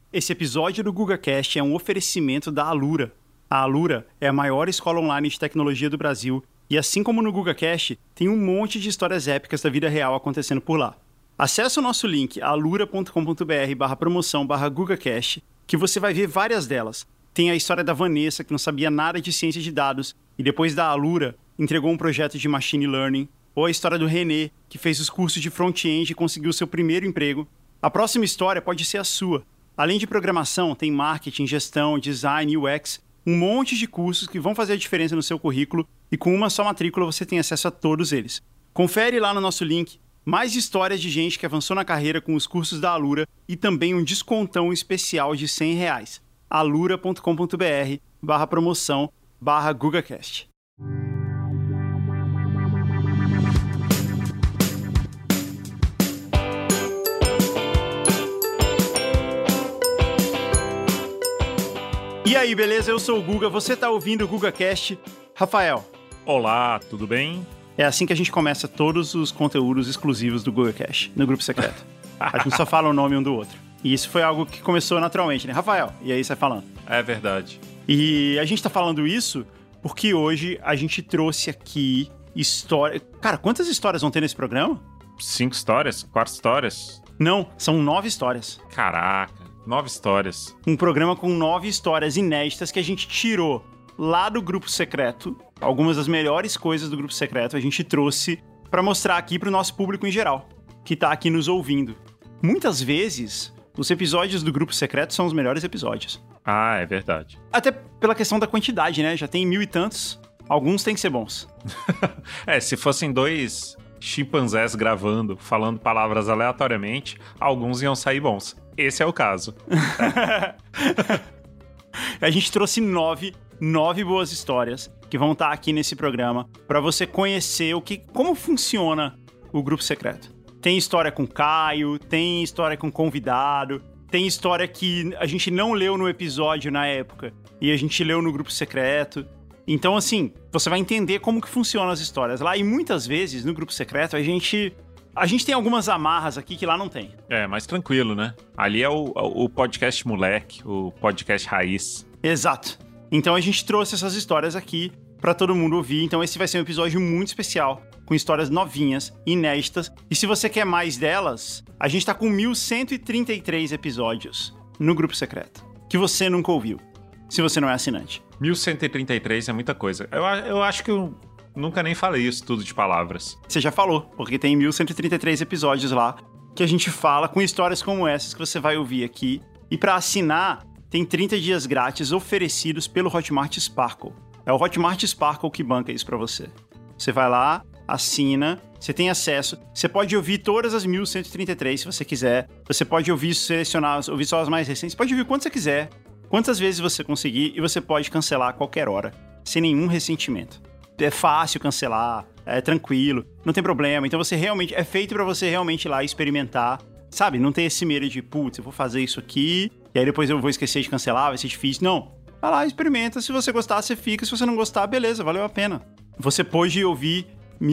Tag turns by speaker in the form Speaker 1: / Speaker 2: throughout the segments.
Speaker 1: Esse episódio do GugaCast é um oferecimento da Alura. A Alura é a maior escola online de tecnologia do Brasil e, assim como no GugaCast, tem um monte de histórias épicas da vida real acontecendo por lá. Acesse o nosso link alura.com.br/promoção/GugaCast, que você vai ver várias delas. Tem a história da Vanessa, que não sabia nada de ciência de dados, e depois da Alura, entregou um projeto de machine learning. Ou a história do René, que fez os cursos de front-end e conseguiu seu primeiro emprego. A próxima história pode ser a sua. Além de programação, tem marketing, gestão, design, UX, um monte de cursos que vão fazer a diferença no seu currículo e com uma só matrícula você tem acesso a todos eles. Confere lá no nosso link mais histórias de gente que avançou na carreira com os cursos da Alura e também um descontão especial de R$100. alura.com.br/promoção/GugaCast. E aí, beleza? Eu sou o Guga, você tá ouvindo o GugaCast. Rafael.
Speaker 2: Olá, tudo bem?
Speaker 1: É assim que a gente começa todos os conteúdos exclusivos do GugaCast, no grupo secreto. A gente só fala o nome um do outro. E isso foi algo que começou naturalmente, né? Rafael, e aí sai falando.
Speaker 2: É verdade.
Speaker 1: E a gente tá falando isso porque hoje a gente trouxe aqui história... Cara, quantas histórias vão ter nesse programa?
Speaker 2: 5 histórias? 4 histórias?
Speaker 1: Não, são 9 histórias.
Speaker 2: Caraca, 9 histórias.
Speaker 1: Um programa com 9 histórias inéditas que a gente tirou lá do grupo secreto. Algumas das melhores coisas do grupo secreto a gente trouxe pra mostrar aqui pro nosso público em geral, que tá aqui nos ouvindo. Muitas vezes, os episódios do grupo secreto são os melhores episódios.
Speaker 2: Ah, é verdade.
Speaker 1: Até pela questão da quantidade, né? Já tem 1000 e tantos, alguns têm que ser bons.
Speaker 2: Se fossem 2 chimpanzés gravando, falando palavras aleatoriamente, alguns iam sair bons. Esse é o caso.
Speaker 1: A gente trouxe 9 boas histórias que vão estar aqui nesse programa para você conhecer como funciona o grupo secreto. Tem história com Caio, tem história com convidado, tem história que a gente não leu no episódio na época e a gente leu no grupo secreto. Então, assim, você vai entender como que funcionam as histórias lá. E muitas vezes, no grupo secreto, a gente tem algumas amarras aqui que lá não tem.
Speaker 2: É, mais tranquilo, né? Ali é o podcast moleque, o podcast raiz.
Speaker 1: Exato. Então a gente trouxe essas histórias aqui pra todo mundo ouvir. Então esse vai ser um episódio muito especial, com histórias novinhas, inéditas. E se você quer mais delas, a gente tá com 1133 episódios no grupo secreto, que você nunca ouviu, se você não é assinante.
Speaker 2: 1133 é muita coisa. Eu acho que eu nunca nem falei isso tudo de palavras.
Speaker 1: Você já falou, porque tem 1133 episódios lá que a gente fala com histórias como essas que você vai ouvir aqui. E pra assinar, tem 30 dias grátis oferecidos pelo Hotmart Sparkle. É o Hotmart Sparkle que banca isso pra você. Você vai lá, assina, você tem acesso. Você pode ouvir todas as 1133 se você quiser. Você pode ouvir só as mais recentes. Você pode ouvir quanto você quiser, quantas vezes você conseguir, e você pode cancelar a qualquer hora, sem nenhum ressentimento. É fácil cancelar, é tranquilo, não tem problema. Então é feito pra você realmente ir lá experimentar, sabe? Não ter esse medo de, putz, eu vou fazer isso aqui, e aí depois eu vou esquecer de cancelar, vai ser difícil. Não, vai lá, experimenta. Se você gostar, você fica. Se você não gostar, beleza, valeu a pena. Você pôde ouvir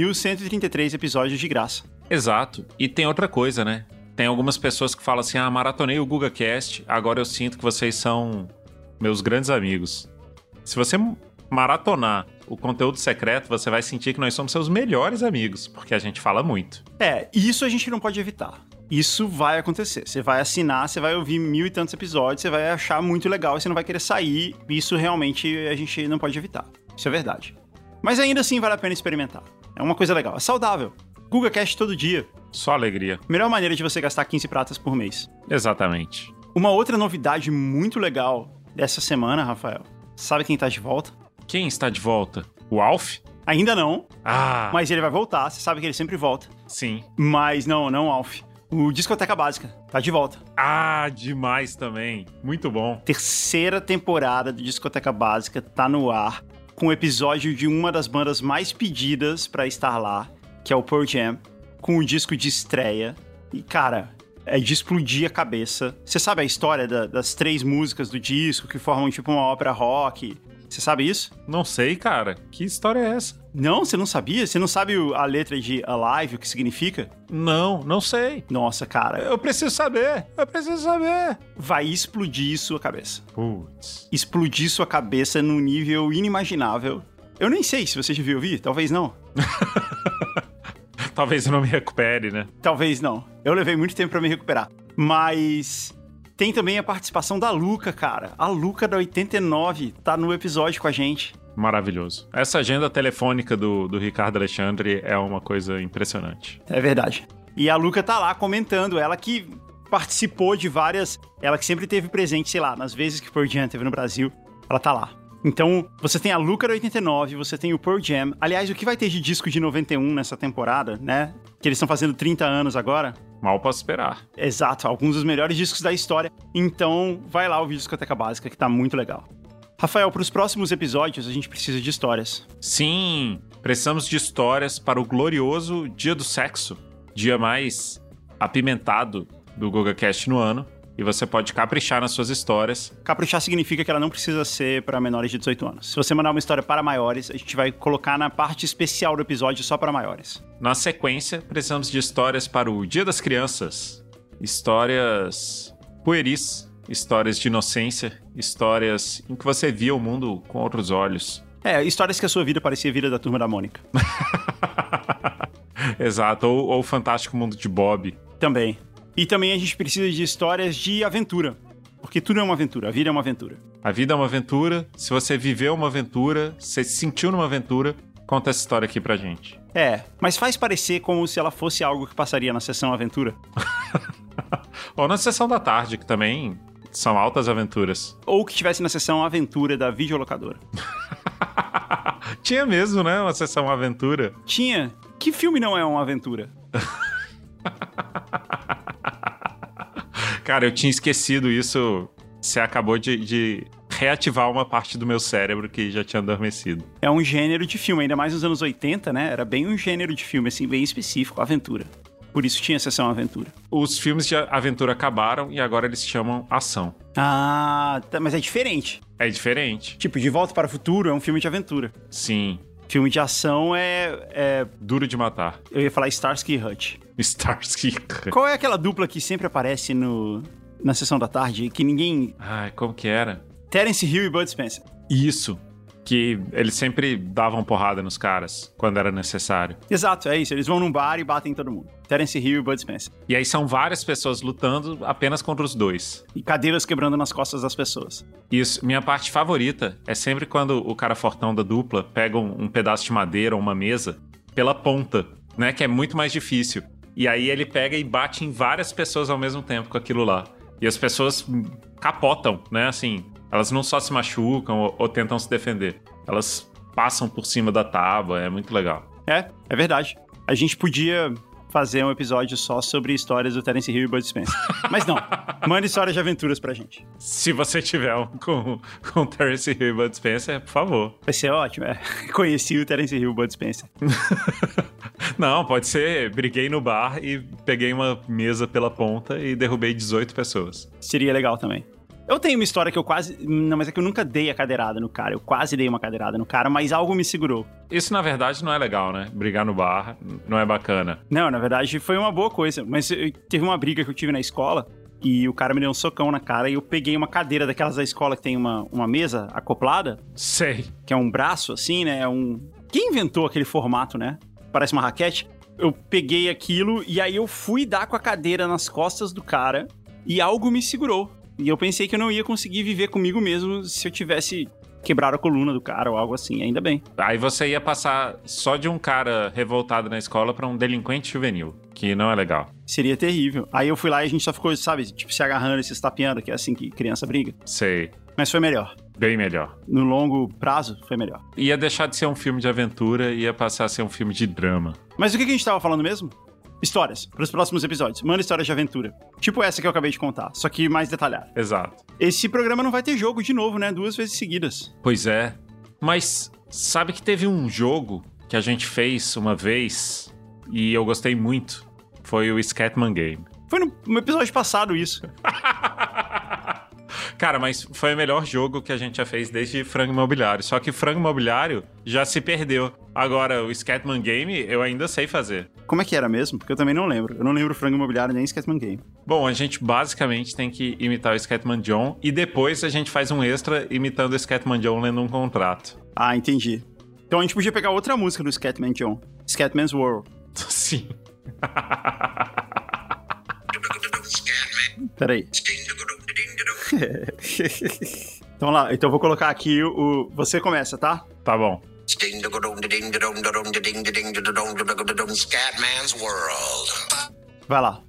Speaker 1: 1133 episódios de graça.
Speaker 2: Exato. E tem outra coisa, né? Tem algumas pessoas que falam assim, maratonei o GugaCast, agora eu sinto que vocês são meus grandes amigos. Se você maratonar o conteúdo secreto, você vai sentir que nós somos seus melhores amigos, porque a gente fala muito.
Speaker 1: Isso a gente não pode evitar. Isso vai acontecer. Você vai assinar, você vai ouvir 1000 e tantos episódios, você vai achar muito legal e você não vai querer sair. Isso realmente a gente não pode evitar. Isso é verdade. Mas ainda assim vale a pena experimentar. É uma coisa legal. É saudável. GugaCast todo dia.
Speaker 2: Só alegria.
Speaker 1: Melhor maneira de você gastar 15 pratas por mês.
Speaker 2: Exatamente.
Speaker 1: Uma outra novidade muito legal dessa semana, Rafael. Sabe quem tá de volta?
Speaker 2: Quem está de volta? O Alf?
Speaker 1: Ainda não.
Speaker 2: Mas
Speaker 1: ele vai voltar. Você sabe que ele sempre volta.
Speaker 2: Sim.
Speaker 1: Mas não o Alf. O Discoteca Básica tá de volta.
Speaker 2: Demais também. Muito bom.
Speaker 1: 3ª temporada do Discoteca Básica tá no ar, com o episódio de uma das bandas mais pedidas pra estar lá, que é o Pearl Jam, com o disco de estreia. E, cara, é de explodir a cabeça. Você sabe a história das 3 músicas do disco, que formam tipo uma ópera rock? Você sabe isso?
Speaker 2: Não sei, cara. Que história é essa?
Speaker 1: Não, você não sabia? Você não sabe a letra de Alive, o que significa?
Speaker 2: Não sei.
Speaker 1: Nossa, cara.
Speaker 2: Eu preciso saber.
Speaker 1: Vai explodir sua cabeça.
Speaker 2: Putz.
Speaker 1: Explodir sua cabeça num nível inimaginável. Eu nem sei se você já viu ouvir, talvez não.
Speaker 2: Talvez eu não me recupere, né?
Speaker 1: Talvez não. Eu levei muito tempo pra me recuperar. Mas tem também a participação da Luca, cara. A Luca da 89 tá no episódio com a gente.
Speaker 2: Maravilhoso. Essa agenda telefônica do Ricardo Alexandre é uma coisa impressionante.
Speaker 1: É verdade. E a Luca tá lá comentando, ela que participou de várias... Ela que sempre teve presente, sei lá, nas vezes que o Pearl Jam teve no Brasil, ela tá lá. Então, você tem a Luca da 89, você tem o Pearl Jam. Aliás, o que vai ter de disco de 91 nessa temporada, né? Que eles estão fazendo 30 anos agora.
Speaker 2: Mal posso esperar.
Speaker 1: Exato, alguns dos melhores discos da história. Então, vai lá ouvir a Discoteca Básica, que tá muito legal. Rafael, para os próximos episódios, a gente precisa de histórias.
Speaker 2: Sim, precisamos de histórias para o glorioso Dia do Sexo. Dia mais apimentado do GugaCast no ano. E você pode caprichar nas suas histórias.
Speaker 1: Caprichar significa que ela não precisa ser para menores de 18 anos. Se você mandar uma história para maiores, a gente vai colocar na parte especial do episódio só para maiores.
Speaker 2: Na sequência, precisamos de histórias para o Dia das Crianças. Histórias pueris. Histórias de inocência, histórias em que você via o mundo com outros olhos.
Speaker 1: Histórias que a sua vida parecia a vida da Turma da Mônica.
Speaker 2: Exato, ou o Fantástico Mundo de Bob.
Speaker 1: Também. E também a gente precisa de histórias de aventura, porque tudo é uma aventura, a vida é uma aventura.
Speaker 2: A vida é uma aventura, se você viveu uma aventura, você se sentiu numa aventura, conta essa história aqui pra gente.
Speaker 1: Mas faz parecer como se ela fosse algo que passaria na sessão aventura.
Speaker 2: Ou na sessão da tarde, que também... São altas aventuras.
Speaker 1: Ou que tivesse na sessão aventura da videolocadora.
Speaker 2: Tinha mesmo, né? Uma sessão aventura.
Speaker 1: Tinha. Que filme não é uma aventura?
Speaker 2: Cara, eu tinha esquecido isso. Você acabou de reativar uma parte do meu cérebro que já tinha adormecido.
Speaker 1: É um gênero de filme, ainda mais nos anos 80, né? Era bem um gênero de filme, assim, bem específico, aventura. Por isso tinha sessão aventura.
Speaker 2: Os filmes de aventura acabaram e agora eles chamam ação.
Speaker 1: Ah, mas é diferente.
Speaker 2: É diferente.
Speaker 1: Tipo, De Volta para o Futuro é um filme de aventura.
Speaker 2: Sim.
Speaker 1: Filme de ação é...
Speaker 2: Duro de matar.
Speaker 1: Eu ia falar Starsky e Hutch.
Speaker 2: Starsky e Hutch.
Speaker 1: Qual é aquela dupla que sempre aparece na sessão da tarde que ninguém...
Speaker 2: Ai, como que era?
Speaker 1: Terence Hill e Bud Spencer.
Speaker 2: Isso. Que eles sempre davam porrada nos caras quando era necessário.
Speaker 1: Exato, é isso. Eles vão num bar e batem em todo mundo. Terence Hill e Bud Spencer.
Speaker 2: E aí são várias pessoas lutando apenas contra os dois.
Speaker 1: E cadeiras quebrando nas costas das pessoas.
Speaker 2: Isso. Minha parte favorita é sempre quando o cara fortão da dupla pega um pedaço de madeira ou uma mesa pela ponta, né? Que é muito mais difícil. E aí ele pega e bate em várias pessoas ao mesmo tempo com aquilo lá. E as pessoas capotam, né? Assim... Elas não só se machucam ou tentam se defender. Elas passam por cima da tábua, é muito legal.
Speaker 1: É verdade. A gente podia fazer um episódio só sobre histórias do Terence Hill e Bud Spencer. Mas não, manda histórias de aventuras pra gente.
Speaker 2: Se você tiver um com Terence Hill e Bud Spencer, por favor.
Speaker 1: Vai ser ótimo, Conheci o Terence Hill e Bud Spencer.
Speaker 2: Não, pode ser, briguei no bar e peguei uma mesa pela ponta e derrubei 18 pessoas.
Speaker 1: Seria legal também. Eu tenho uma história que eu quase... Não, mas é que eu nunca dei a cadeirada no cara. Eu quase dei uma cadeirada no cara, mas algo me segurou.
Speaker 2: Isso, na verdade, não é legal, né? Brigar no bar não é bacana.
Speaker 1: Não, na verdade, foi uma boa coisa. Mas teve uma briga que eu tive na escola e o cara me deu um socão na cara e eu peguei uma cadeira daquelas da escola que tem uma mesa acoplada.
Speaker 2: Sei.
Speaker 1: Que é um braço, assim, né? Quem inventou aquele formato, né? Parece uma raquete. Eu peguei aquilo e aí eu fui dar com a cadeira nas costas do cara e algo me segurou. E eu pensei que eu não ia conseguir viver comigo mesmo se eu tivesse quebrado a coluna do cara ou algo assim, ainda bem.
Speaker 2: Aí você ia passar só de um cara revoltado na escola pra um delinquente juvenil, que não é legal.
Speaker 1: Seria terrível. Aí eu fui lá e a gente só ficou, sabe, tipo, se agarrando e se estapeando, que é assim que criança briga.
Speaker 2: Sei.
Speaker 1: Mas foi melhor.
Speaker 2: Bem melhor.
Speaker 1: No longo prazo, foi melhor.
Speaker 2: Ia deixar de ser um filme de aventura e ia passar a ser um filme de drama.
Speaker 1: Mas o que a gente tava falando mesmo? Histórias, para os próximos episódios. Manda histórias de aventura. Tipo essa que eu acabei de contar, só que mais detalhada.
Speaker 2: Exato.
Speaker 1: Esse programa não vai ter jogo de novo, né? 2 vezes seguidas.
Speaker 2: Pois é. Mas sabe que teve um jogo que a gente fez uma vez e eu gostei muito? Foi o Scatman Game.
Speaker 1: Foi no episódio passado isso.
Speaker 2: Cara, mas foi o melhor jogo que a gente já fez desde Frango Imobiliário. Só que Frango Imobiliário já se perdeu. Agora, o Scatman Game eu ainda sei fazer.
Speaker 1: Como é que era mesmo? Porque eu também não lembro. Eu não lembro Frango Imobiliário nem Scatman Game.
Speaker 2: Bom, a gente basicamente tem que imitar o Scatman John e depois a gente faz um extra imitando o Scatman John lendo um contrato.
Speaker 1: Ah, entendi. Então a gente podia pegar outra música do Scatman John. Scatman's World.
Speaker 2: Sim.
Speaker 1: Peraí. Então lá, então eu vou colocar aqui o... Você começa, tá?
Speaker 2: Tá bom.
Speaker 3: Scatman's World.
Speaker 1: Vai lá.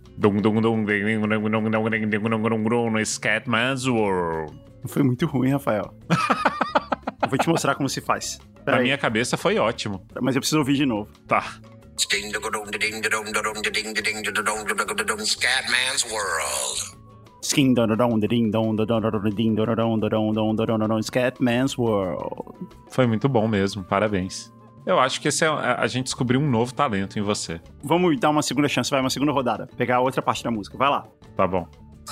Speaker 2: Scatman's World.
Speaker 1: Foi muito ruim, Rafael. Eu vou te mostrar como se faz. Pera
Speaker 2: Na
Speaker 1: aí.
Speaker 2: minha cabeça foi ótimo.
Speaker 1: Mas eu preciso ouvir de novo.
Speaker 2: Tá.
Speaker 3: Scatman's World.
Speaker 1: Skin dong dong ding dong dong dong ding dong dong dong dong dong dong Scatman's World.
Speaker 2: Foi muito bom mesmo, parabéns. Eu acho que esse é, a gente descobriu um novo talento em você.
Speaker 1: Vamos dar uma segunda chance, vai, uma segunda rodada. Pegar a outra parte da música, vai lá.
Speaker 2: Tá bom.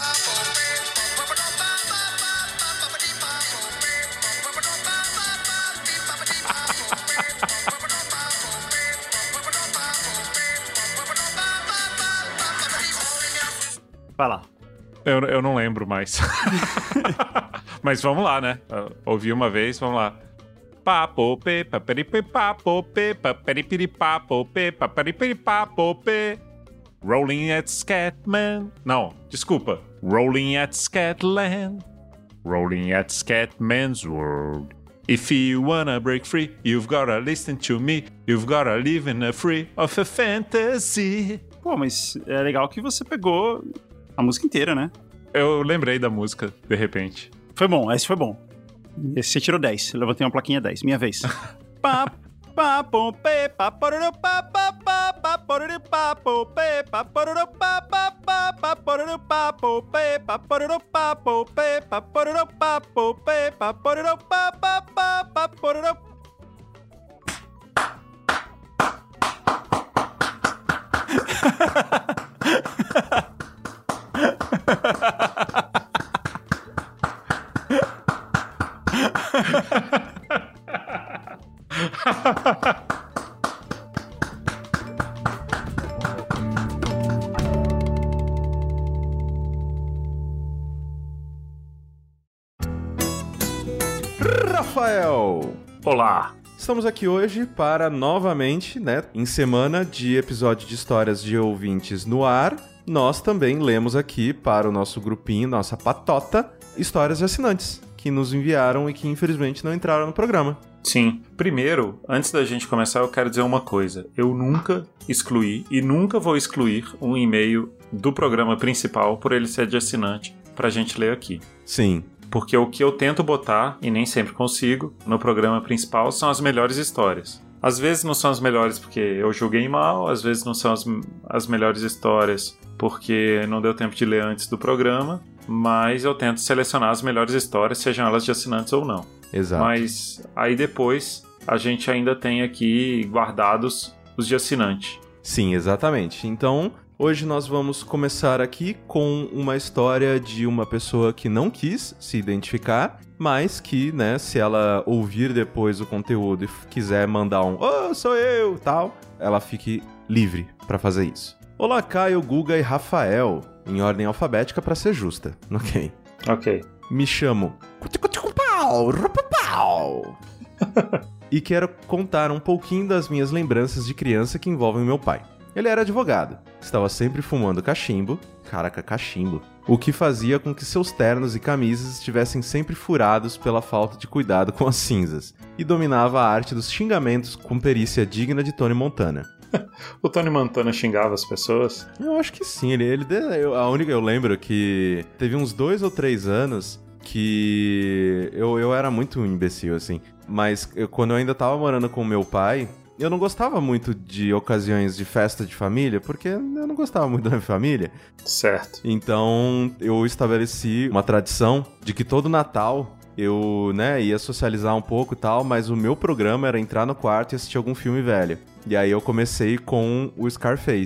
Speaker 1: Vai lá.
Speaker 2: Eu não lembro mais. Mas vamos lá, né? Ouvi uma vez, vamos lá. Papope, paperipi papope, paperipiri papope, paperipiri papope. Rolling at Scatman. Não, desculpa. Rolling at Scatland. Rolling at Scatman's World. If you wanna break free, you've gotta listen to me. You've gotta live in a free of a fantasy.
Speaker 1: Pô, mas é legal que você pegou a música inteira, né?
Speaker 2: Eu lembrei da música, de repente.
Speaker 1: Foi bom, esse foi bom. Esse você tirou 10. Eu levantei uma plaquinha 10. Minha vez. Pá, pá, pom, pê, pá, pororô, pá, pá, pá, pá, pororô, pá, pom, pê, pá, pororô, pá, pá, pá, pá, pororô, pá, pom, pê, pá, pororô, pá, pom, pê, pá, pororô, pá, pom, pê, pá, pororô, pá, pá, pá, pá, pororô.
Speaker 4: Rafael!
Speaker 2: Olá!
Speaker 4: Estamos aqui hoje para novamente, né, em semana de episódio de histórias de ouvintes no ar, nós também lemos aqui para o nosso grupinho, nossa patota, histórias de assinantes que nos enviaram e que infelizmente não entraram no programa.
Speaker 2: Sim. Primeiro, antes da gente começar, eu quero dizer uma coisa. Eu nunca excluí e nunca vou excluir um e-mail do programa principal por ele ser de assinante pra gente ler aqui.
Speaker 4: Sim.
Speaker 2: Porque o que eu tento botar, e nem sempre consigo, no programa principal são as melhores histórias. Às vezes não são as melhores porque eu julguei mal, às vezes não são as melhores histórias porque não deu tempo de ler antes do programa, mas eu tento selecionar as melhores histórias, sejam elas de assinantes ou não.
Speaker 4: Exato.
Speaker 2: Mas aí depois a gente ainda tem aqui guardados os de assinante.
Speaker 4: Sim, exatamente. Então, hoje nós vamos começar aqui com uma história de uma pessoa que não quis se identificar, mas que, né, se ela ouvir depois o conteúdo e quiser mandar um "Oh, sou eu", tal, ela fique livre para fazer isso. Olá, Caio, Guga e Rafael, em ordem alfabética para ser justa, ok?
Speaker 2: Ok.
Speaker 4: Me chamo e quero contar um pouquinho das minhas lembranças de criança que envolvem meu pai. Ele era advogado, estava sempre fumando cachimbo, caraca, cachimbo, o que fazia com que seus ternos e camisas estivessem sempre furados pela falta de cuidado com as cinzas, e dominava a arte dos xingamentos com perícia digna de Tony Montana.
Speaker 2: O Tony Montana xingava as pessoas?
Speaker 4: Eu acho que sim, eu lembro que teve uns 2 ou 3 anos que eu era muito imbecil, assim, mas quando eu ainda tava morando com meu pai, eu não gostava muito de ocasiões de festa de família, porque eu não gostava muito da minha família.
Speaker 2: Certo.
Speaker 4: Então, eu estabeleci uma tradição de que todo Natal eu, né, ia socializar um pouco e tal, mas o meu programa era entrar no quarto e assistir algum filme velho. E aí eu comecei com o Scarface.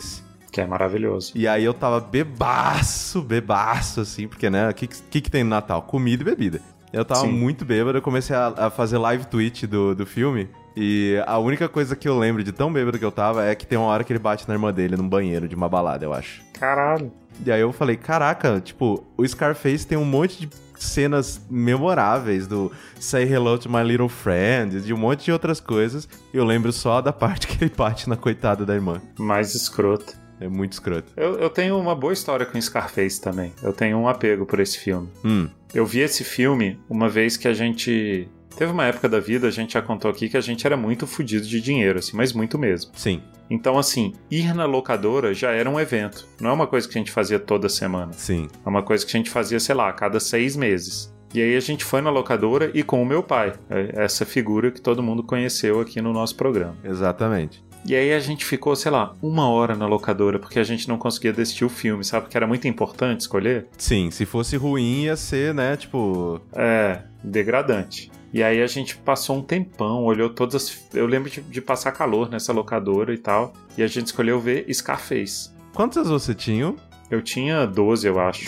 Speaker 2: Que é maravilhoso.
Speaker 4: E aí eu tava bebaço, assim, porque, né, o que tem no Natal? Comida e bebida. Eu tava muito bêbado, eu comecei a fazer live tweet do filme, e a única coisa que eu lembro de tão bêbado que eu tava é que tem uma hora que ele bate na irmã dele num banheiro de uma balada, eu acho.
Speaker 2: Caralho.
Speaker 4: E aí eu falei, caraca, tipo, o Scarface tem um monte de cenas memoráveis do Say Hello to My Little Friend, de um monte de outras coisas, e eu lembro só da parte que ele bate na coitada da irmã.
Speaker 2: Mais escroto.
Speaker 4: É muito escroto.
Speaker 2: Eu tenho uma boa história com Scarface também. Eu tenho um apego por esse filme. Eu vi esse filme uma vez que a gente... Teve uma época da vida, a gente já contou aqui, que a gente era muito fudido de dinheiro, assim, mas muito mesmo.
Speaker 4: Sim.
Speaker 2: Então, assim, ir na locadora já era um evento. Não é uma coisa que a gente fazia toda semana.
Speaker 4: Sim.
Speaker 2: É uma coisa que a gente fazia, sei lá, a cada 6 meses. E aí a gente foi na locadora e com o meu pai. Essa figura que todo mundo conheceu aqui no nosso programa.
Speaker 4: Exatamente.
Speaker 2: E aí a gente ficou, sei lá, 1 hora na locadora, porque a gente não conseguia assistir o filme, sabe? Porque era muito importante escolher.
Speaker 4: Sim, se fosse ruim ia ser, né, tipo...
Speaker 2: degradante. E aí a gente passou um tempão, olhou todas as... Eu lembro de passar calor nessa locadora e tal, e a gente escolheu ver Scarface.
Speaker 4: Quantas você tinha?
Speaker 2: Eu tinha 12, eu acho.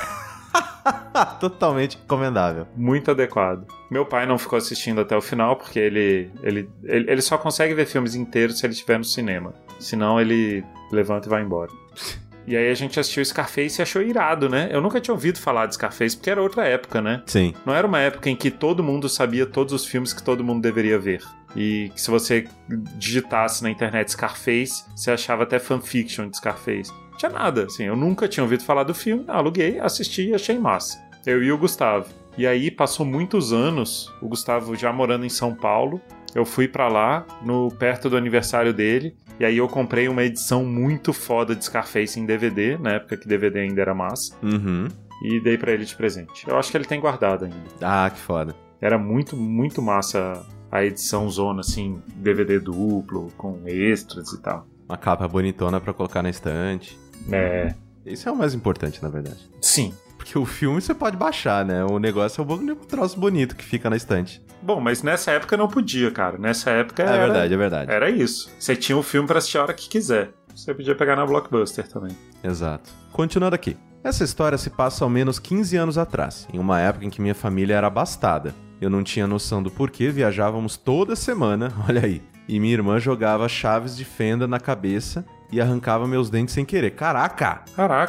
Speaker 4: Totalmente recomendável.
Speaker 2: Muito adequado. Meu pai não ficou assistindo até o final, porque ele só consegue ver filmes inteiros se ele estiver no cinema. Senão ele levanta e vai embora. E aí a gente assistiu Scarface e achou irado, né? Eu nunca tinha ouvido falar de Scarface, porque era outra época, né?
Speaker 4: Sim.
Speaker 2: Não era uma época em que todo mundo sabia todos os filmes que todo mundo deveria ver. E que se você digitasse na internet Scarface, você achava até fanfiction de Scarface. Não tinha nada, assim. Eu nunca tinha ouvido falar do filme, aluguei, assisti e achei massa. Eu e o Gustavo. E aí passou muitos anos, o Gustavo já morando em São Paulo, eu fui pra lá, perto do aniversário dele, e aí eu comprei uma edição muito foda de Scarface em DVD, na época que DVD ainda era massa, e dei pra ele de presente. Eu acho que ele tem guardado ainda.
Speaker 4: Ah, que foda.
Speaker 2: Era muito, muito massa a edição zona, assim, DVD duplo, com extras e tal.
Speaker 4: Uma capa bonitona pra colocar na estante. Isso é o mais importante, na verdade.
Speaker 2: Sim.
Speaker 4: Porque o filme você pode baixar, né? O negócio é um troço bonito que fica na estante.
Speaker 2: Bom, mas nessa época não podia, cara. Nessa época
Speaker 4: É verdade.
Speaker 2: Era isso. Você tinha o filme pra assistir a hora que quiser. Você podia pegar na Blockbuster também.
Speaker 4: Exato. Continuando aqui. Essa história se passa ao menos 15 anos atrás, em uma época em que minha família era abastada. Eu não tinha noção do porquê viajávamos toda semana, olha aí. E minha irmã jogava chaves de fenda na cabeça e arrancava meus dentes sem querer. Caraca!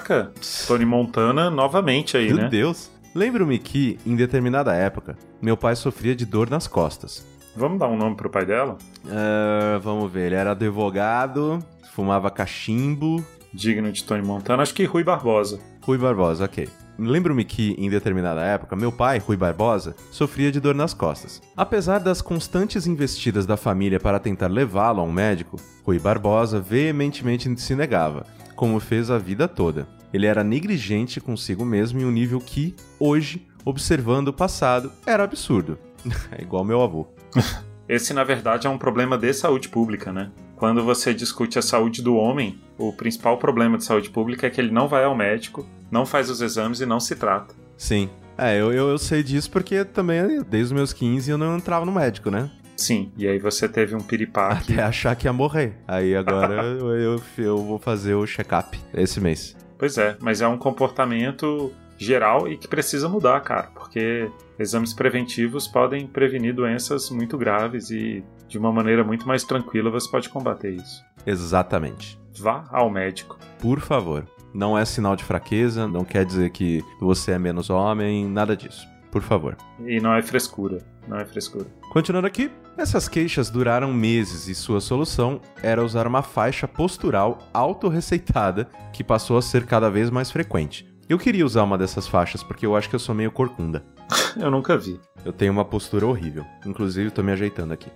Speaker 2: Tony Montana novamente aí, né?
Speaker 4: Meu Deus! Lembro-me que, em determinada época, meu pai sofria de dor nas costas.
Speaker 2: Vamos dar um nome pro pai dela?
Speaker 4: Vamos ver, ele era advogado, fumava cachimbo...
Speaker 2: Digno de Tony Montana, acho que Rui Barbosa.
Speaker 4: Rui Barbosa, ok. Lembro-me que, em determinada época, meu pai, Rui Barbosa, sofria de dor nas costas. Apesar das constantes investidas da família para tentar levá-lo a um médico, Rui Barbosa veementemente se negava, como fez a vida toda. Ele era negligente consigo mesmo em um nível que, hoje, observando o passado, era absurdo. É igual meu avô.
Speaker 2: Esse, na verdade, é um problema de saúde pública, né? Quando você discute a saúde do homem, o principal problema de saúde pública é que ele não vai ao médico, não faz os exames e não se trata.
Speaker 4: Sim. Eu sei disso porque também, desde os meus 15, eu não entrava no médico, né?
Speaker 2: Sim, e aí você teve um piripaque.
Speaker 4: Até achar que ia morrer. Aí agora eu vou fazer o check-up esse mês.
Speaker 2: Pois é, mas é um comportamento geral e que precisa mudar, cara, porque exames preventivos podem prevenir doenças muito graves e de uma maneira muito mais tranquila você pode combater isso.
Speaker 4: Exatamente.
Speaker 2: Vá ao médico.
Speaker 4: Por favor. Não é sinal de fraqueza, não quer dizer que você é menos homem, nada disso. Por favor.
Speaker 2: E não é frescura.
Speaker 4: Continuando aqui, essas queixas duraram meses e sua solução era usar uma faixa postural autorreceitada que passou a ser cada vez mais frequente. Eu queria usar uma dessas faixas porque eu acho que eu sou meio corcunda.
Speaker 2: Eu nunca vi.
Speaker 4: Eu tenho uma postura horrível. Inclusive, tô me ajeitando aqui.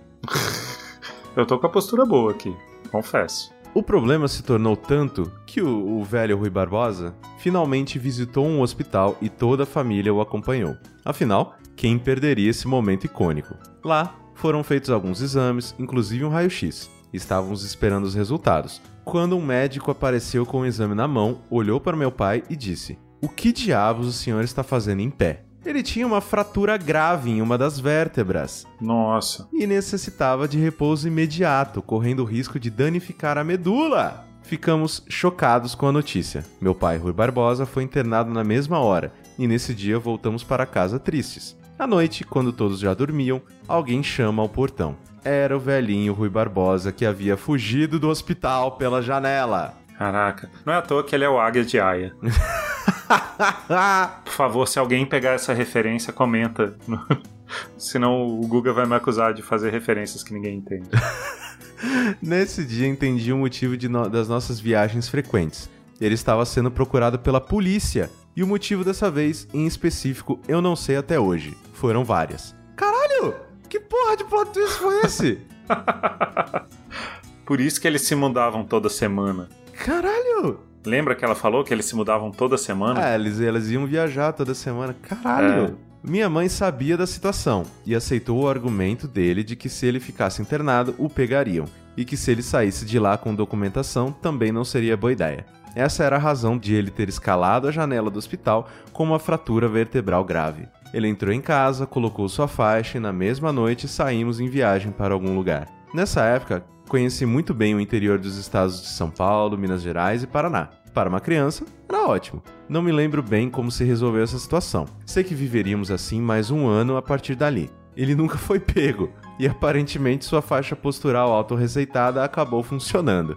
Speaker 2: Eu tô com a postura boa aqui, confesso.
Speaker 4: O problema se tornou tanto que o velho Rui Barbosa finalmente visitou um hospital e toda a família o acompanhou. Afinal, quem perderia esse momento icônico? Lá, foram feitos alguns exames, inclusive um raio-x. Estávamos esperando os resultados, quando um médico apareceu com o exame na mão, olhou para meu pai e disse: "O que diabos o senhor está fazendo em pé?" Ele tinha uma fratura grave em uma das vértebras.
Speaker 2: Nossa.
Speaker 4: E necessitava de repouso imediato, correndo o risco de danificar a medula. Ficamos chocados com a notícia. Meu pai, Rui Barbosa, foi internado na mesma hora, e nesse dia voltamos para casa tristes. À noite, quando todos já dormiam, alguém chama ao portão. Era o velhinho Rui Barbosa que havia fugido do hospital pela janela.
Speaker 2: Caraca, não é à toa que ele é o Águia de Aia. Por favor, se alguém pegar essa referência, comenta. Senão o Guga vai me acusar de fazer referências que ninguém entende.
Speaker 4: Nesse dia entendi o motivo das nossas viagens frequentes. Ele estava sendo procurado pela polícia. E o motivo dessa vez, em específico, eu não sei até hoje. Foram várias. Caralho! Que porra de plot twist foi esse?
Speaker 2: Por isso que eles se mudavam toda semana.
Speaker 4: Caralho!
Speaker 2: Lembra que ela falou que eles se mudavam toda semana?
Speaker 4: Eles iam viajar toda semana. Caralho! Minha mãe sabia da situação e aceitou o argumento dele de que se ele ficasse internado, o pegariam. E que se ele saísse de lá com documentação, também não seria boa ideia. Essa era a razão de ele ter escalado a janela do hospital com uma fratura vertebral grave. Ele entrou em casa, colocou sua faixa e na mesma noite saímos em viagem para algum lugar. Nessa época, conheci muito bem o interior dos estados de São Paulo, Minas Gerais e Paraná. Para uma criança, era ótimo. Não me lembro bem como se resolveu essa situação. Sei que viveríamos assim mais um ano a partir dali. Ele nunca foi pego, e aparentemente sua faixa postural autorreceitada acabou funcionando.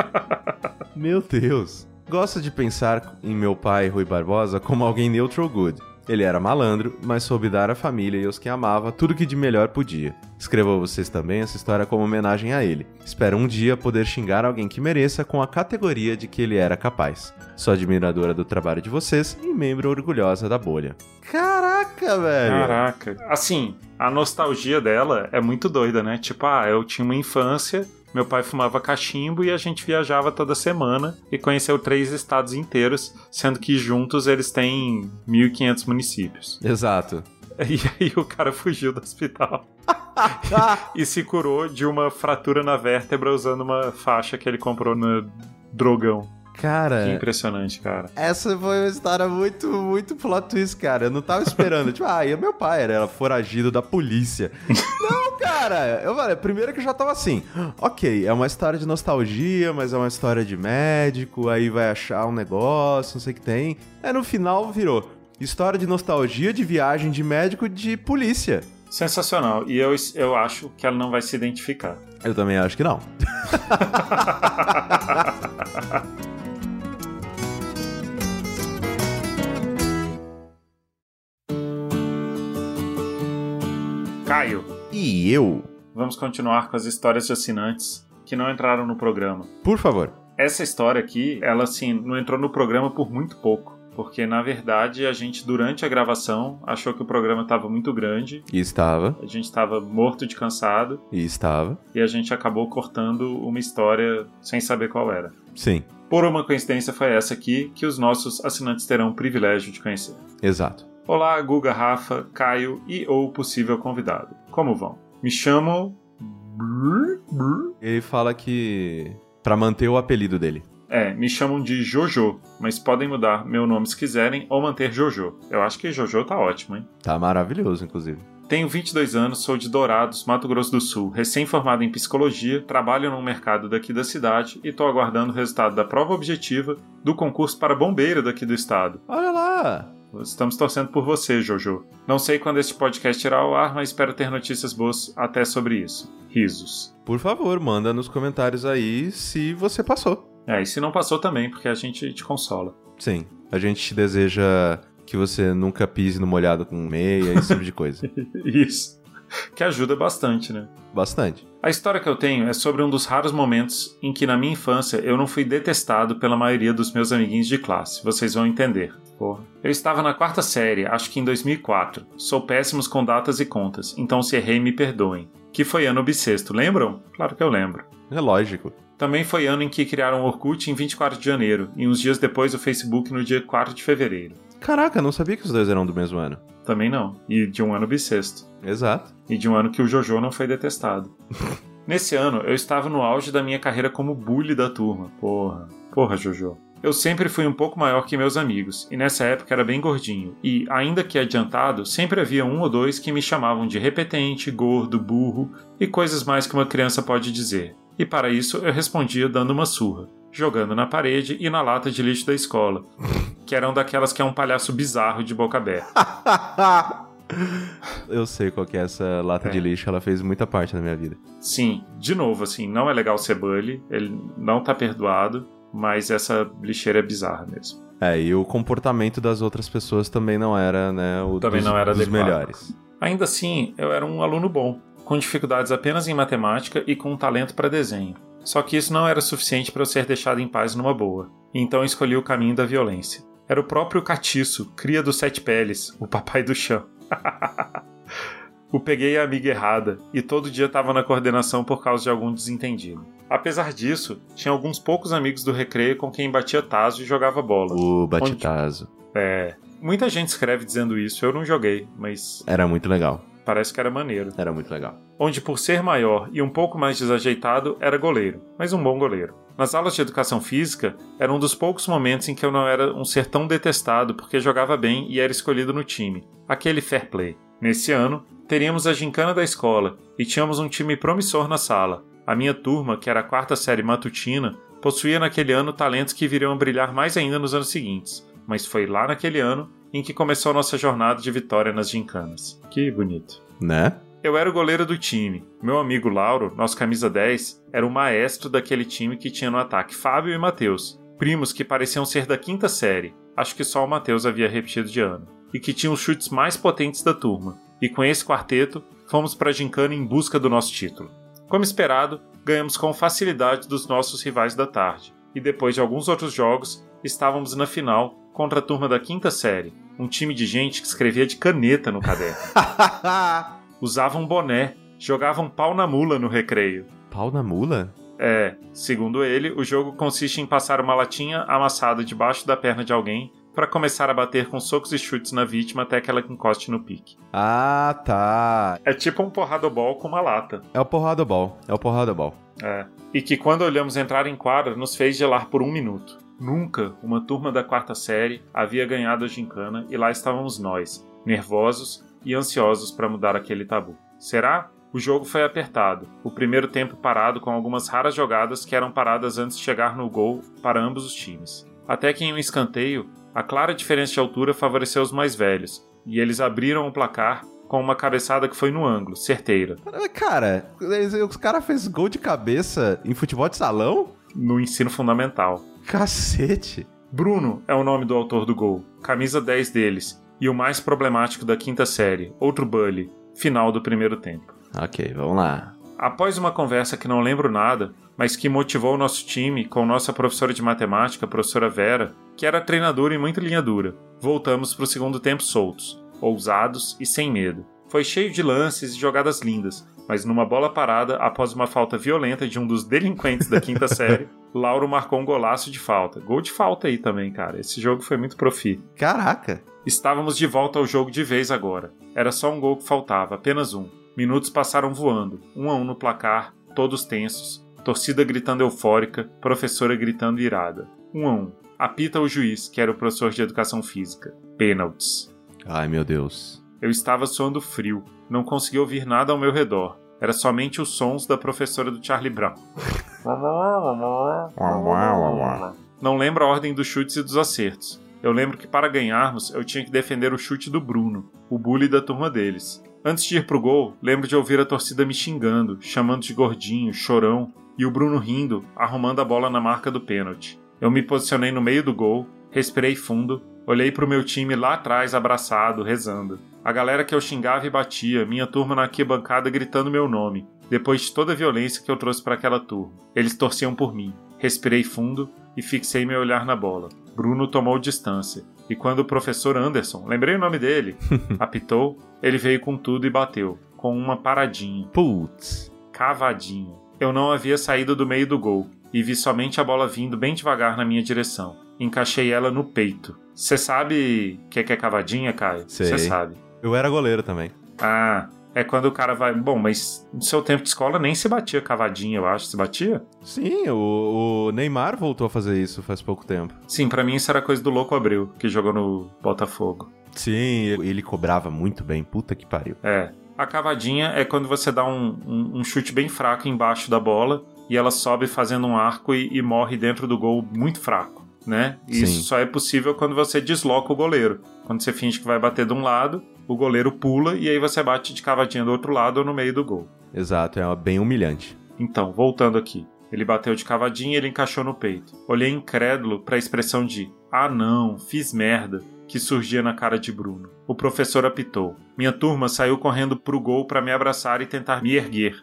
Speaker 4: Meu Deus! Gosto de pensar em meu pai, Rui Barbosa, como alguém neutral good. Ele era malandro, mas soube dar à família e aos que amava tudo que de melhor podia. Escrevo a vocês também essa história como homenagem a ele. Espero um dia poder xingar alguém que mereça com a categoria de que ele era capaz. Sou admiradora do trabalho de vocês e membro orgulhosa da bolha. Caraca, velho!
Speaker 2: Caraca. Assim, a nostalgia dela é muito doida, né? Tipo, eu tinha uma infância... Meu pai fumava cachimbo e a gente viajava toda semana e conheceu 3 estados inteiros, sendo que juntos eles têm 1.500 municípios.
Speaker 4: Exato.
Speaker 2: E aí o cara fugiu do hospital e se curou de uma fratura na vértebra usando uma faixa que ele comprou no drogão.
Speaker 4: Cara...
Speaker 2: Que impressionante, cara.
Speaker 4: Essa foi uma história muito, muito plot twist, cara. Eu não tava esperando. Tipo, e meu pai era foragido da polícia. Não, cara. Eu falei, primeiro que eu já tava assim, ok, é uma história de nostalgia, mas é uma história de médico, aí vai achar um negócio, não sei o que tem. Aí no final virou história de nostalgia, de viagem, de médico, de polícia.
Speaker 2: Sensacional. E eu acho que ela não vai se identificar.
Speaker 4: Eu também acho que não.
Speaker 2: Caio.
Speaker 4: E eu?
Speaker 2: Vamos continuar com as histórias de assinantes que não entraram no programa.
Speaker 4: Por favor.
Speaker 2: Essa história aqui, ela assim, não entrou no programa por muito pouco. Porque, na verdade, a gente, durante a gravação, achou que o programa estava muito grande.
Speaker 4: E estava.
Speaker 2: A gente estava morto de cansado.
Speaker 4: E estava.
Speaker 2: E a gente acabou cortando uma história sem saber qual era.
Speaker 4: Sim.
Speaker 2: Por uma coincidência foi essa aqui, que os nossos assinantes terão o privilégio de conhecer.
Speaker 4: Exato.
Speaker 2: Olá, Guga, Rafa, Caio e ou possível convidado. Como vão? Me chamo...
Speaker 4: Ele fala que... pra manter o apelido dele.
Speaker 2: Me chamam de Jojo, mas podem mudar meu nome se quiserem ou manter Jojo. Eu acho que Jojo tá ótimo, hein?
Speaker 4: Tá maravilhoso, inclusive.
Speaker 2: Tenho 22 anos, sou de Dourados, Mato Grosso do Sul, recém-formado em psicologia, trabalho no mercado daqui da cidade e tô aguardando o resultado da prova objetiva do concurso para bombeiro daqui do estado.
Speaker 4: Olha lá!
Speaker 2: Estamos torcendo por você, Jojo. Não sei quando este podcast irá ao ar, mas espero ter notícias boas até sobre isso. Risos.
Speaker 4: Por favor, manda nos comentários aí se você passou.
Speaker 2: E se não passou também, porque a gente te consola.
Speaker 4: Sim, a gente te deseja que você nunca pise no molhado com meia, esse tipo de coisa.
Speaker 2: Isso. Que ajuda bastante, né?
Speaker 4: Bastante.
Speaker 2: A história que eu tenho é sobre um dos raros momentos em que na minha infância eu não fui detestado pela maioria dos meus amiguinhos de classe. Vocês vão entender. Porra. Eu estava na 4ª série, acho que em 2004. Sou péssimos com datas e contas, então se errei me perdoem. Que foi ano bissexto, lembram? Claro que eu lembro.
Speaker 4: É lógico.
Speaker 2: Também foi ano em que criaram o Orkut em 24 de janeiro, e uns dias depois o Facebook no dia 4 de fevereiro.
Speaker 4: Caraca, não sabia que os dois eram do mesmo ano.
Speaker 2: Também não. E de um ano bissexto.
Speaker 4: Exato.
Speaker 2: E de um ano que o Jojo não foi detestado. Nesse ano, eu estava no auge da minha carreira como bully da turma. Porra, Jojo. Eu sempre fui um pouco maior que meus amigos, e nessa época era bem gordinho. E, ainda que adiantado, sempre havia um ou dois que me chamavam de repetente, gordo, burro e coisas mais que uma criança pode dizer. E para isso eu respondia dando uma surra. jogando na parede e na lata de lixo da escola, que eram daquelas que é um palhaço bizarro de boca aberta.
Speaker 4: Eu sei qual que é essa lata de lixo, ela fez muita parte da minha vida.
Speaker 2: Sim, de novo, assim, não é legal ser bully, ele não tá perdoado, mas essa lixeira é bizarra mesmo.
Speaker 4: E o comportamento das outras pessoas também não era, né, dos melhores.
Speaker 2: Ainda assim, eu era um aluno bom, com dificuldades apenas em matemática e com um talento para desenho. Só que isso não era suficiente para eu ser deixado em paz numa boa, então escolhi o caminho da violência. Era o próprio Catiço, cria dos 7 peles, o papai do chão. O peguei a amiga errada e todo dia estava na coordenação por causa de algum desentendido. Apesar disso, tinha alguns poucos amigos do recreio com quem batia tazo e jogava bola.
Speaker 4: Bate tazo.
Speaker 2: Muita gente escreve dizendo isso, eu não joguei, mas...
Speaker 4: Era muito legal.
Speaker 2: Parece que era maneiro.
Speaker 4: Era muito legal.
Speaker 2: Onde, por ser maior e um pouco mais desajeitado, era goleiro, mas um bom goleiro. Nas aulas de educação física, era um dos poucos momentos em que eu não era um ser tão detestado porque jogava bem e era escolhido no time. Aquele fair play. Nesse ano, teríamos a gincana da escola e tínhamos um time promissor na sala. A minha turma, que era a 4ª série matutina, possuía naquele ano talentos que viriam a brilhar mais ainda nos anos seguintes. Mas foi lá naquele ano em que começou nossa jornada de vitória nas gincanas. Que bonito.
Speaker 4: Né?
Speaker 2: Eu era o goleiro do time. Meu amigo Lauro, nosso camisa 10, era o maestro daquele time que tinha no ataque Fábio e Matheus, primos que pareciam ser da 5ª série, acho que só o Matheus havia repetido de ano, e que tinham os chutes mais potentes da turma. E com esse quarteto, fomos para a gincana em busca do nosso título. Como esperado, ganhamos com facilidade dos nossos rivais da tarde, e depois de alguns outros jogos, estávamos na final contra a turma da 5ª série, um time de gente que escrevia de caneta no caderno. Usavam boné, jogavam pau na mula no recreio.
Speaker 4: Pau na mula?
Speaker 2: Segundo ele, o jogo consiste em passar uma latinha amassada debaixo da perna de alguém para começar a bater com socos e chutes na vítima até que ela encoste no pique.
Speaker 4: Ah, tá.
Speaker 2: É tipo um porradobol com uma lata.
Speaker 4: É o porradobol.
Speaker 2: E que quando olhamos entrar em quadra, nos fez gelar por 1 minuto. Nunca uma turma da 4ª série havia ganhado a gincana e lá estávamos nós, nervosos e ansiosos para mudar aquele tabu. Será? O jogo foi apertado, o primeiro tempo parado com algumas raras jogadas que eram paradas antes de chegar no gol para ambos os times. Até que em um escanteio, a clara diferença de altura favoreceu os mais velhos, e eles abriram o placar com uma cabeçada que foi no ângulo, certeira.
Speaker 4: Cara, os caras fez gol de cabeça em futebol de salão?
Speaker 2: No ensino fundamental.
Speaker 4: Cacete!
Speaker 2: Bruno é o nome do autor do gol, camisa 10 deles, e o mais problemático da 5ª série, outro bully, final do primeiro tempo.
Speaker 4: Ok, vamos lá.
Speaker 2: Após uma conversa que não lembro nada, mas que motivou o nosso time com nossa professora de matemática, a professora Vera, que era treinadora e muito linha dura, voltamos para o segundo tempo soltos, ousados e sem medo. Foi cheio de lances e jogadas lindas, mas numa bola parada, após uma falta violenta de um dos delinquentes da 5ª série, Lauro marcou um golaço de falta. Gol de falta aí também, cara. Esse jogo foi muito profi.
Speaker 4: Caraca!
Speaker 2: Estávamos de volta ao jogo de vez agora. Era só um gol que faltava, apenas um. Minutos passaram voando, 1-1 no placar, todos tensos, torcida gritando eufórica, professora gritando irada. 1-1. Apita o juiz, que era o professor de educação física. Pênaltis.
Speaker 4: Ai, meu Deus.
Speaker 2: Eu estava suando frio. Não conseguia ouvir nada ao meu redor. Era somente os sons da professora do Charlie Brown. Não lembro a ordem dos chutes e dos acertos. Eu lembro que para ganharmos, eu tinha que defender o chute do Bruno, o bully da turma deles. Antes de ir pro gol, lembro de ouvir a torcida me xingando, chamando de gordinho, chorão, e o Bruno rindo, arrumando a bola na marca do pênalti. Eu me posicionei no meio do gol, respirei fundo, olhei pro meu time lá atrás abraçado, rezando. A galera que eu xingava e batia, minha turma na arquibancada gritando meu nome, depois de toda a violência que eu trouxe para aquela turma. Eles torciam por mim. Respirei fundo e fixei meu olhar na bola. Bruno tomou distância, e quando o professor Anderson, lembrei o nome dele, apitou, ele veio com tudo e bateu, com uma paradinha.
Speaker 4: Putz.
Speaker 2: Cavadinha. Eu não havia saído do meio do gol, e vi somente a bola vindo bem devagar na minha direção. Encaixei ela no peito. Você sabe o que é cavadinha, Caio?
Speaker 4: Sei.
Speaker 2: Você sabe.
Speaker 4: Eu era goleiro também.
Speaker 2: Ah, é quando o cara vai... Bom, mas no seu tempo de escola nem se batia cavadinha, eu acho. Se batia?
Speaker 4: Sim, o Neymar voltou a fazer isso faz pouco tempo.
Speaker 2: Sim, pra mim isso era coisa do Louco Abreu, que jogou no Botafogo.
Speaker 4: Sim, ele cobrava muito bem, puta que pariu.
Speaker 2: É. A cavadinha é quando você dá um chute bem fraco embaixo da bola e ela sobe fazendo um arco e morre dentro do gol muito fraco, né? E isso só é possível quando você desloca o goleiro. Quando você finge que vai bater de um lado, o goleiro pula e aí você bate de cavadinha do outro lado ou no meio do gol.
Speaker 4: Exato, é bem humilhante.
Speaker 2: Então, voltando aqui. Ele bateu de cavadinha e ele encaixou no peito. Olhei incrédulo para a expressão de "ah não, fiz merda", que surgia na cara de Bruno. O professor apitou. Minha turma saiu correndo pro gol para me abraçar e tentar me erguer.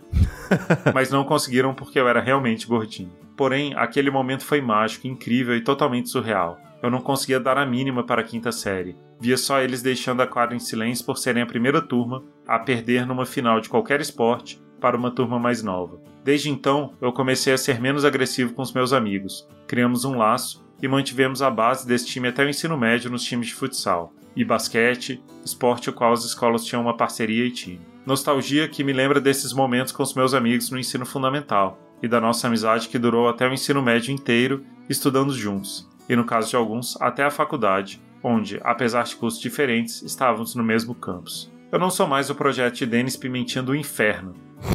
Speaker 2: Mas não conseguiram porque eu era realmente gordinho. Porém, aquele momento foi mágico, incrível e totalmente surreal. Eu não conseguia dar a mínima para a quinta série. Via só eles deixando a quadra em silêncio por serem a primeira turma a perder numa final de qualquer esporte para uma turma mais nova. Desde então, eu comecei a ser menos agressivo com os meus amigos. Criamos um laço e mantivemos a base desse time até o ensino médio nos times de futsal e basquete, esporte o qual as escolas tinham uma parceria e time. Nostalgia que me lembra desses momentos com os meus amigos no ensino fundamental e da nossa amizade que durou até o ensino médio inteiro estudando juntos, e no caso de alguns, até a faculdade, onde, apesar de cursos diferentes, estávamos no mesmo campus. Eu não sou mais o projeto de Denis Pimentinha do inferno.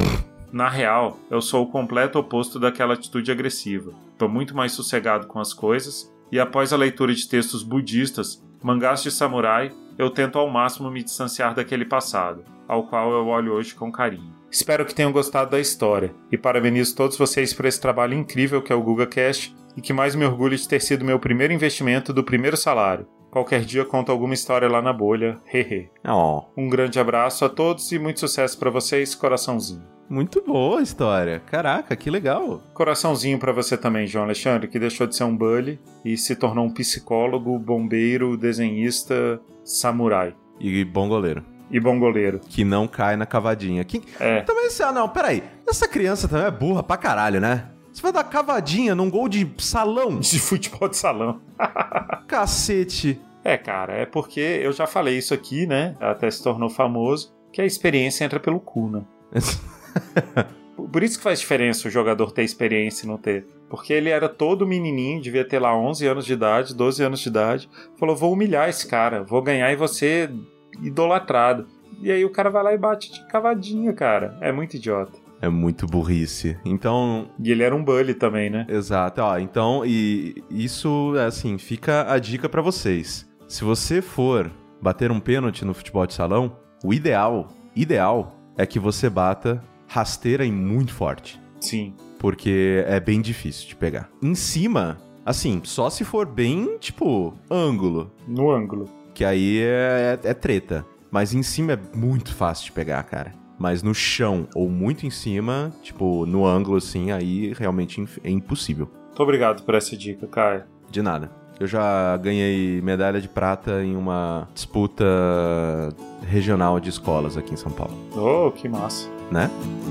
Speaker 2: Na real, eu sou o completo oposto daquela atitude agressiva. Estou muito mais sossegado com as coisas e após a leitura de textos budistas, mangás de samurai, eu tento ao máximo me distanciar daquele passado, ao qual eu olho hoje com carinho. Espero que tenham gostado da história e parabenizo todos vocês por esse trabalho incrível que é o GugaCast e que mais me orgulho de ter sido meu primeiro investimento do primeiro salário. Qualquer dia conto alguma história lá na bolha, hehe.
Speaker 4: Oh.
Speaker 2: Um grande abraço a todos e muito sucesso pra vocês, coraçãozinho.
Speaker 4: Muito boa a história. Caraca, que legal.
Speaker 2: Coraçãozinho pra você também, João Alexandre, que deixou de ser um bully e se tornou um psicólogo, bombeiro, desenhista, samurai.
Speaker 4: E bom goleiro.
Speaker 2: E bom goleiro.
Speaker 4: Que não cai na cavadinha. Também, não, peraí. Essa criança também é burra pra caralho, né? Você vai dar cavadinha num gol de salão?
Speaker 2: De futebol de salão.
Speaker 4: Cacete.
Speaker 2: Cara, é porque eu já falei isso aqui, né? Até se tornou famoso, que a experiência entra pelo cu, né? Por isso que faz diferença o jogador ter experiência e não ter. Porque ele era todo menininho, devia ter lá 11 anos de idade, 12 anos de idade. Falou, vou humilhar esse cara, vou ganhar e vou ser idolatrado. E aí o cara vai lá e bate de cavadinha, cara. É muito idiota.
Speaker 4: É muito burrice. Então...
Speaker 2: E ele era um bully também, né?
Speaker 4: Exato. Então, e isso, assim, fica a dica pra vocês. Se você for bater um pênalti no futebol de salão, o ideal é que você bata rasteira e muito forte.
Speaker 2: Sim.
Speaker 4: Porque é bem difícil de pegar. Em cima, assim, só se for bem, tipo, ângulo.
Speaker 2: No ângulo.
Speaker 4: Que aí é treta. Mas em cima é muito fácil de pegar, cara. Mas no chão ou muito em cima, tipo, no ângulo assim, aí realmente é impossível.
Speaker 2: Muito obrigado por essa dica, Caio.
Speaker 4: De nada. Eu já ganhei medalha de prata em uma disputa regional de escolas aqui em São Paulo.
Speaker 2: Oh, que massa.
Speaker 4: Né?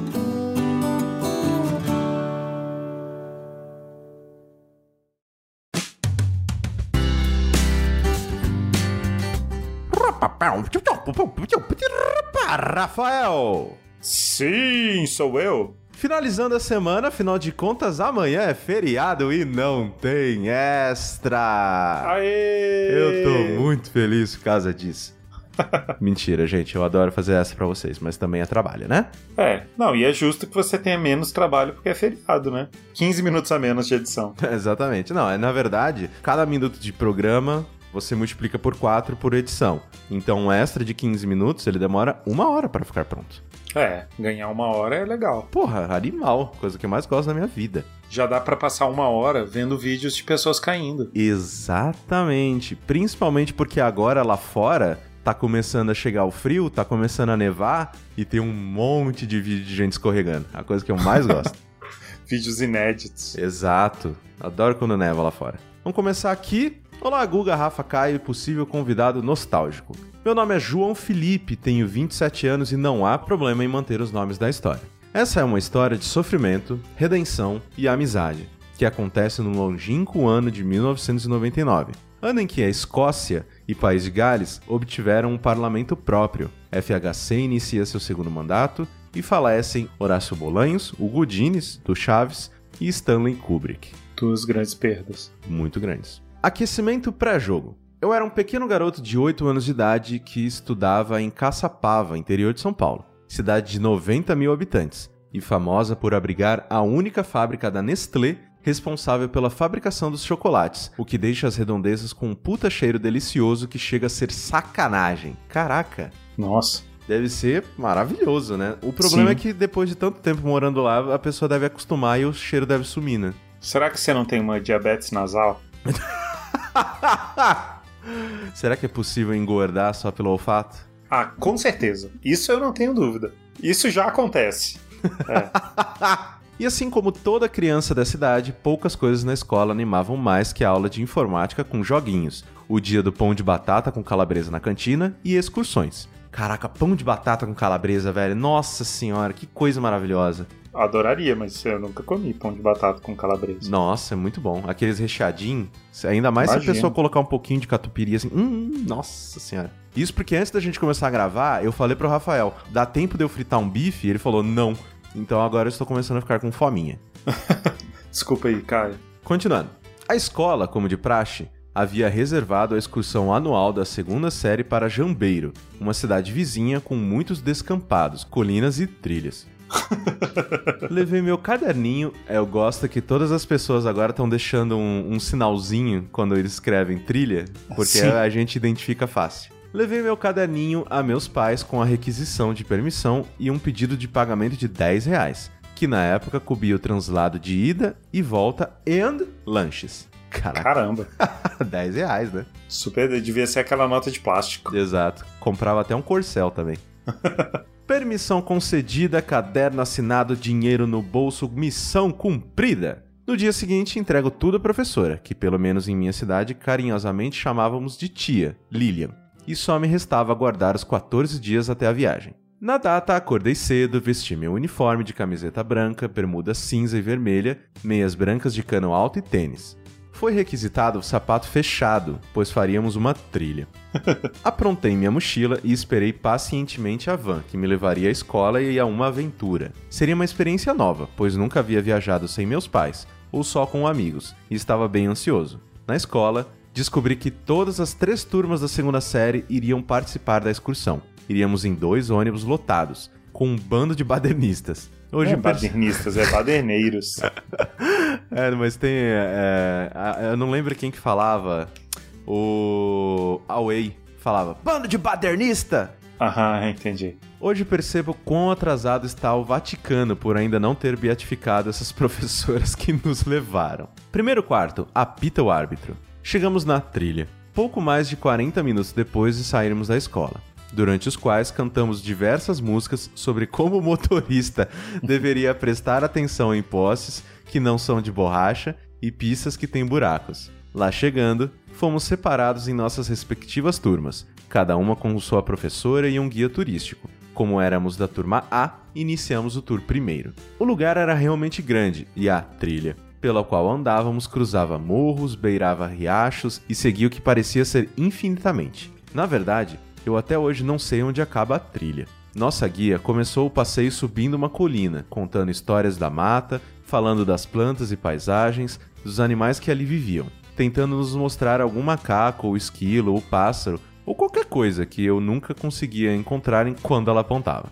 Speaker 4: Rafael!
Speaker 2: Sim, sou eu.
Speaker 4: Finalizando a semana, afinal de contas, amanhã é feriado e não tem extra!
Speaker 2: Aê!
Speaker 4: Eu tô muito feliz por causa disso. Mentira, gente, eu adoro fazer essa pra vocês, mas também é trabalho, né?
Speaker 2: Não, e é justo que você tenha menos trabalho porque é feriado, né? 15 minutos a menos de edição.
Speaker 4: Exatamente. Não, na verdade, cada minuto de programa você multiplica por 4 por edição. Então, um extra de 15 minutos, ele demora 1 hora pra ficar pronto.
Speaker 2: Ganhar 1 hora é legal.
Speaker 4: Porra, animal. Coisa que eu mais gosto na minha vida.
Speaker 2: Já dá pra passar 1 hora vendo vídeos de pessoas caindo.
Speaker 4: Exatamente. Principalmente porque agora lá fora tá começando a chegar o frio, tá começando a nevar e tem um monte de vídeo de gente escorregando. A coisa que eu mais gosto.
Speaker 2: Vídeos inéditos.
Speaker 4: Exato. Adoro quando neva lá fora. Vamos começar aqui. Olá, Guga, Rafa, Caio, possível convidado nostálgico. Meu nome é João Felipe, tenho 27 anos e não há problema em manter os nomes da história. Essa é uma história de sofrimento, redenção e amizade, que acontece no longínquo ano de 1999, ano em que a Escócia e País de Gales obtiveram um parlamento próprio. FHC inicia seu segundo mandato e falecem Horácio Bolanhos, Hugo Diniz, do Chaves, e Stanley Kubrick.
Speaker 2: 2 grandes perdas.
Speaker 4: Muito grandes. Aquecimento pré-jogo. Eu era um pequeno garoto de 8 anos de idade que estudava em Caçapava, interior de São Paulo, cidade de 90 mil habitantes. e famosa por abrigar a única fábrica da Nestlé responsável pela fabricação dos chocolates, o que deixa as redondezas com um puta cheiro delicioso que chega a ser sacanagem. Caraca!
Speaker 2: Nossa.
Speaker 4: Deve ser maravilhoso, né? O problema é que depois de tanto tempo morando lá, a pessoa deve acostumar e o cheiro deve sumir, né?
Speaker 2: Será que você não tem uma diabetes nasal?
Speaker 4: Será que é possível engordar só pelo olfato?
Speaker 2: Ah, com certeza. Isso eu não tenho dúvida. Isso já acontece.
Speaker 4: E assim como toda criança da cidade, poucas coisas na escola animavam mais que a aula de informática com joguinhos, o dia do pão de batata com calabresa na cantina e excursões. Caraca, pão de batata com calabresa, velho. Nossa senhora, que coisa maravilhosa.
Speaker 2: Adoraria, mas eu nunca comi pão de batata com calabresa.
Speaker 4: Nossa, é muito bom. Aqueles recheadinhos, ainda mais
Speaker 2: Imagina.
Speaker 4: se a pessoa colocar um pouquinho de catupiry assim. Nossa senhora. Isso porque antes da gente começar a gravar, eu falei pro Rafael, dá tempo de eu fritar um bife? E ele falou, não. Então agora eu estou começando a ficar com fominha.
Speaker 2: Desculpa aí, Caio.
Speaker 4: Continuando. A escola, como de praxe, havia reservado a excursão anual da segunda série para Jambeiro, uma cidade vizinha com muitos descampados, colinas e trilhas. Levei meu caderninho. Eu gosto que todas as pessoas agora estão deixando um sinalzinho quando eles escrevem trilha, porque
Speaker 2: Sim.
Speaker 4: a gente identifica fácil. Levei meu caderninho a meus pais com a requisição de permissão e um pedido de pagamento de R$10, que na época cobria o translado de ida e volta e lanches. Caraca.
Speaker 2: Caramba.
Speaker 4: R$10, né?
Speaker 2: Super, devia ser aquela nota de plástico.
Speaker 4: Exato. Comprava até um corcel também. Permissão concedida, caderno assinado, dinheiro no bolso, missão cumprida. No dia seguinte, entrego tudo à professora, que pelo menos em minha cidade carinhosamente chamávamos de tia, Lilian. E só me restava aguardar os 14 dias até a viagem. Na data, acordei cedo, vesti meu uniforme de camiseta branca, bermuda cinza e vermelha, meias brancas de cano alto e tênis. Foi requisitado o sapato fechado, pois faríamos uma trilha. Aprontei minha mochila e esperei pacientemente a van, que me levaria à escola e a uma aventura. Seria uma experiência nova, pois nunca havia viajado sem meus pais, ou só com amigos, e estava bem ansioso. Na escola, descobri que todas as 3 turmas da segunda série iriam participar da excursão. Iríamos em 2 ônibus lotados, com um bando de badernistas. Hoje
Speaker 2: badernistas, é baderneiros.
Speaker 4: Mas tem... eu não lembro quem que falava. O Away falava, bando de badernista!
Speaker 2: Aham, entendi.
Speaker 4: Hoje percebo quão atrasado está o Vaticano por ainda não ter beatificado essas professoras que nos levaram. Primeiro quarto, apita o árbitro. Chegamos na trilha, pouco mais de 40 minutos depois de sairmos da escola, durante os quais cantamos diversas músicas sobre como o motorista deveria prestar atenção em postes que não são de borracha e pistas que têm buracos. Lá chegando, fomos separados em nossas respectivas turmas, cada uma com sua professora e um guia turístico. Como éramos da turma A, iniciamos o tour primeiro. O lugar era realmente grande e a trilha, pela qual andávamos, cruzava morros, beirava riachos e seguia o que parecia ser infinitamente. Na verdade, eu até hoje não sei onde acaba a trilha. Nossa guia começou o passeio subindo uma colina, contando histórias da mata, falando das plantas e paisagens, dos animais que ali viviam, tentando nos mostrar algum macaco, ou esquilo, ou pássaro, ou qualquer coisa que eu nunca conseguia encontrar quando ela apontava.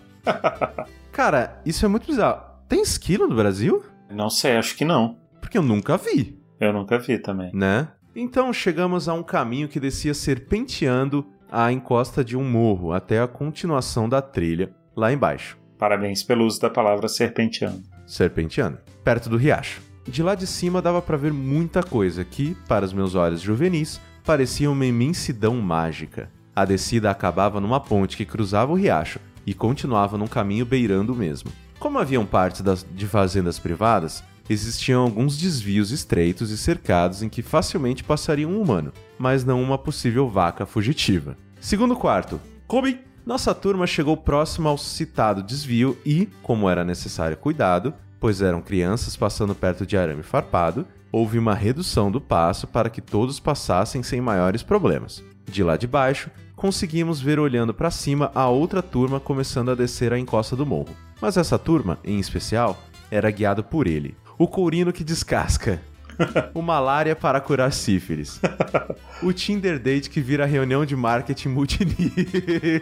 Speaker 4: Cara, isso é muito bizarro. Tem esquilo no Brasil?
Speaker 2: Não sei, acho que não.
Speaker 4: Porque eu nunca vi.
Speaker 2: Eu nunca vi também.
Speaker 4: Né? Então chegamos a um caminho que descia serpenteando a encosta de um morro até a continuação da trilha, lá embaixo.
Speaker 2: Parabéns pelo uso da palavra serpenteando.
Speaker 4: Serpenteando. Perto do riacho. De lá de cima dava pra ver muita coisa que, para os meus olhos juvenis, parecia uma imensidão mágica. A descida acabava numa ponte que cruzava o riacho e continuava num caminho beirando o mesmo. Como haviam partes de fazendas privadas, existiam alguns desvios estreitos e cercados em que facilmente passaria um humano, mas não uma possível vaca fugitiva. Segundo quarto, Kobe! Nossa turma chegou próximo ao citado desvio e, como era necessário cuidado, pois eram crianças passando perto de arame farpado, houve uma redução do passo para que todos passassem sem maiores problemas. De lá de baixo, conseguimos ver olhando para cima a outra turma começando a descer a encosta do morro. Mas essa turma, em especial, era guiada por ele, o courino que descasca. O malária para curar sífilis. O Tinder date que vira reunião de marketing multinível.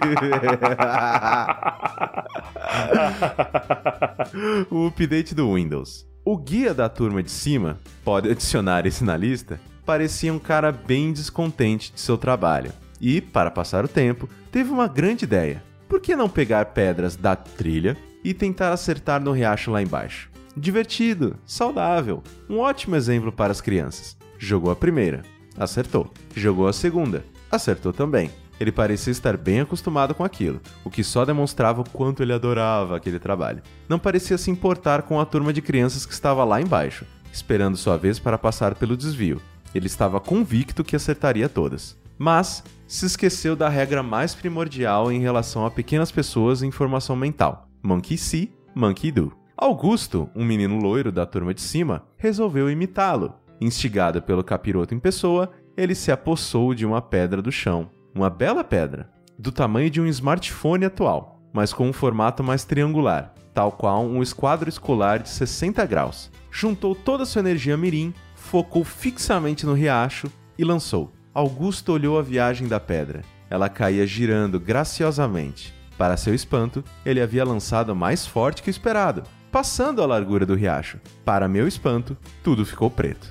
Speaker 4: O update do Windows. O guia da turma de cima, pode adicionar esse na lista, parecia um cara bem descontente de seu trabalho. E, para passar o tempo, teve uma grande ideia. Por que não pegar pedras da trilha e tentar acertar no riacho lá embaixo? Divertido, saudável, um ótimo exemplo para as crianças. Jogou a primeira, acertou. Jogou a segunda, acertou também. Ele parecia estar bem acostumado com aquilo, o que só demonstrava o quanto ele adorava aquele trabalho. Não parecia se importar com a turma de crianças que estava lá embaixo, esperando sua vez para passar pelo desvio. Ele estava convicto que acertaria todas. Mas se esqueceu da regra mais primordial em relação a pequenas pessoas em formação mental. Monkey see, monkey do. Augusto, um menino loiro da turma de cima, resolveu imitá-lo. Instigado pelo capiroto em pessoa, ele se apossou de uma pedra do chão. Uma bela pedra, do tamanho de um smartphone atual, mas com um formato mais triangular, tal qual um esquadro escolar de 60 graus. Juntou toda sua energia mirim, focou fixamente no riacho e lançou. Augusto olhou a viagem da pedra. Ela caía girando graciosamente. Para seu espanto, ele havia lançado mais forte que o esperado, passando a largura do riacho. Para meu espanto, tudo ficou preto.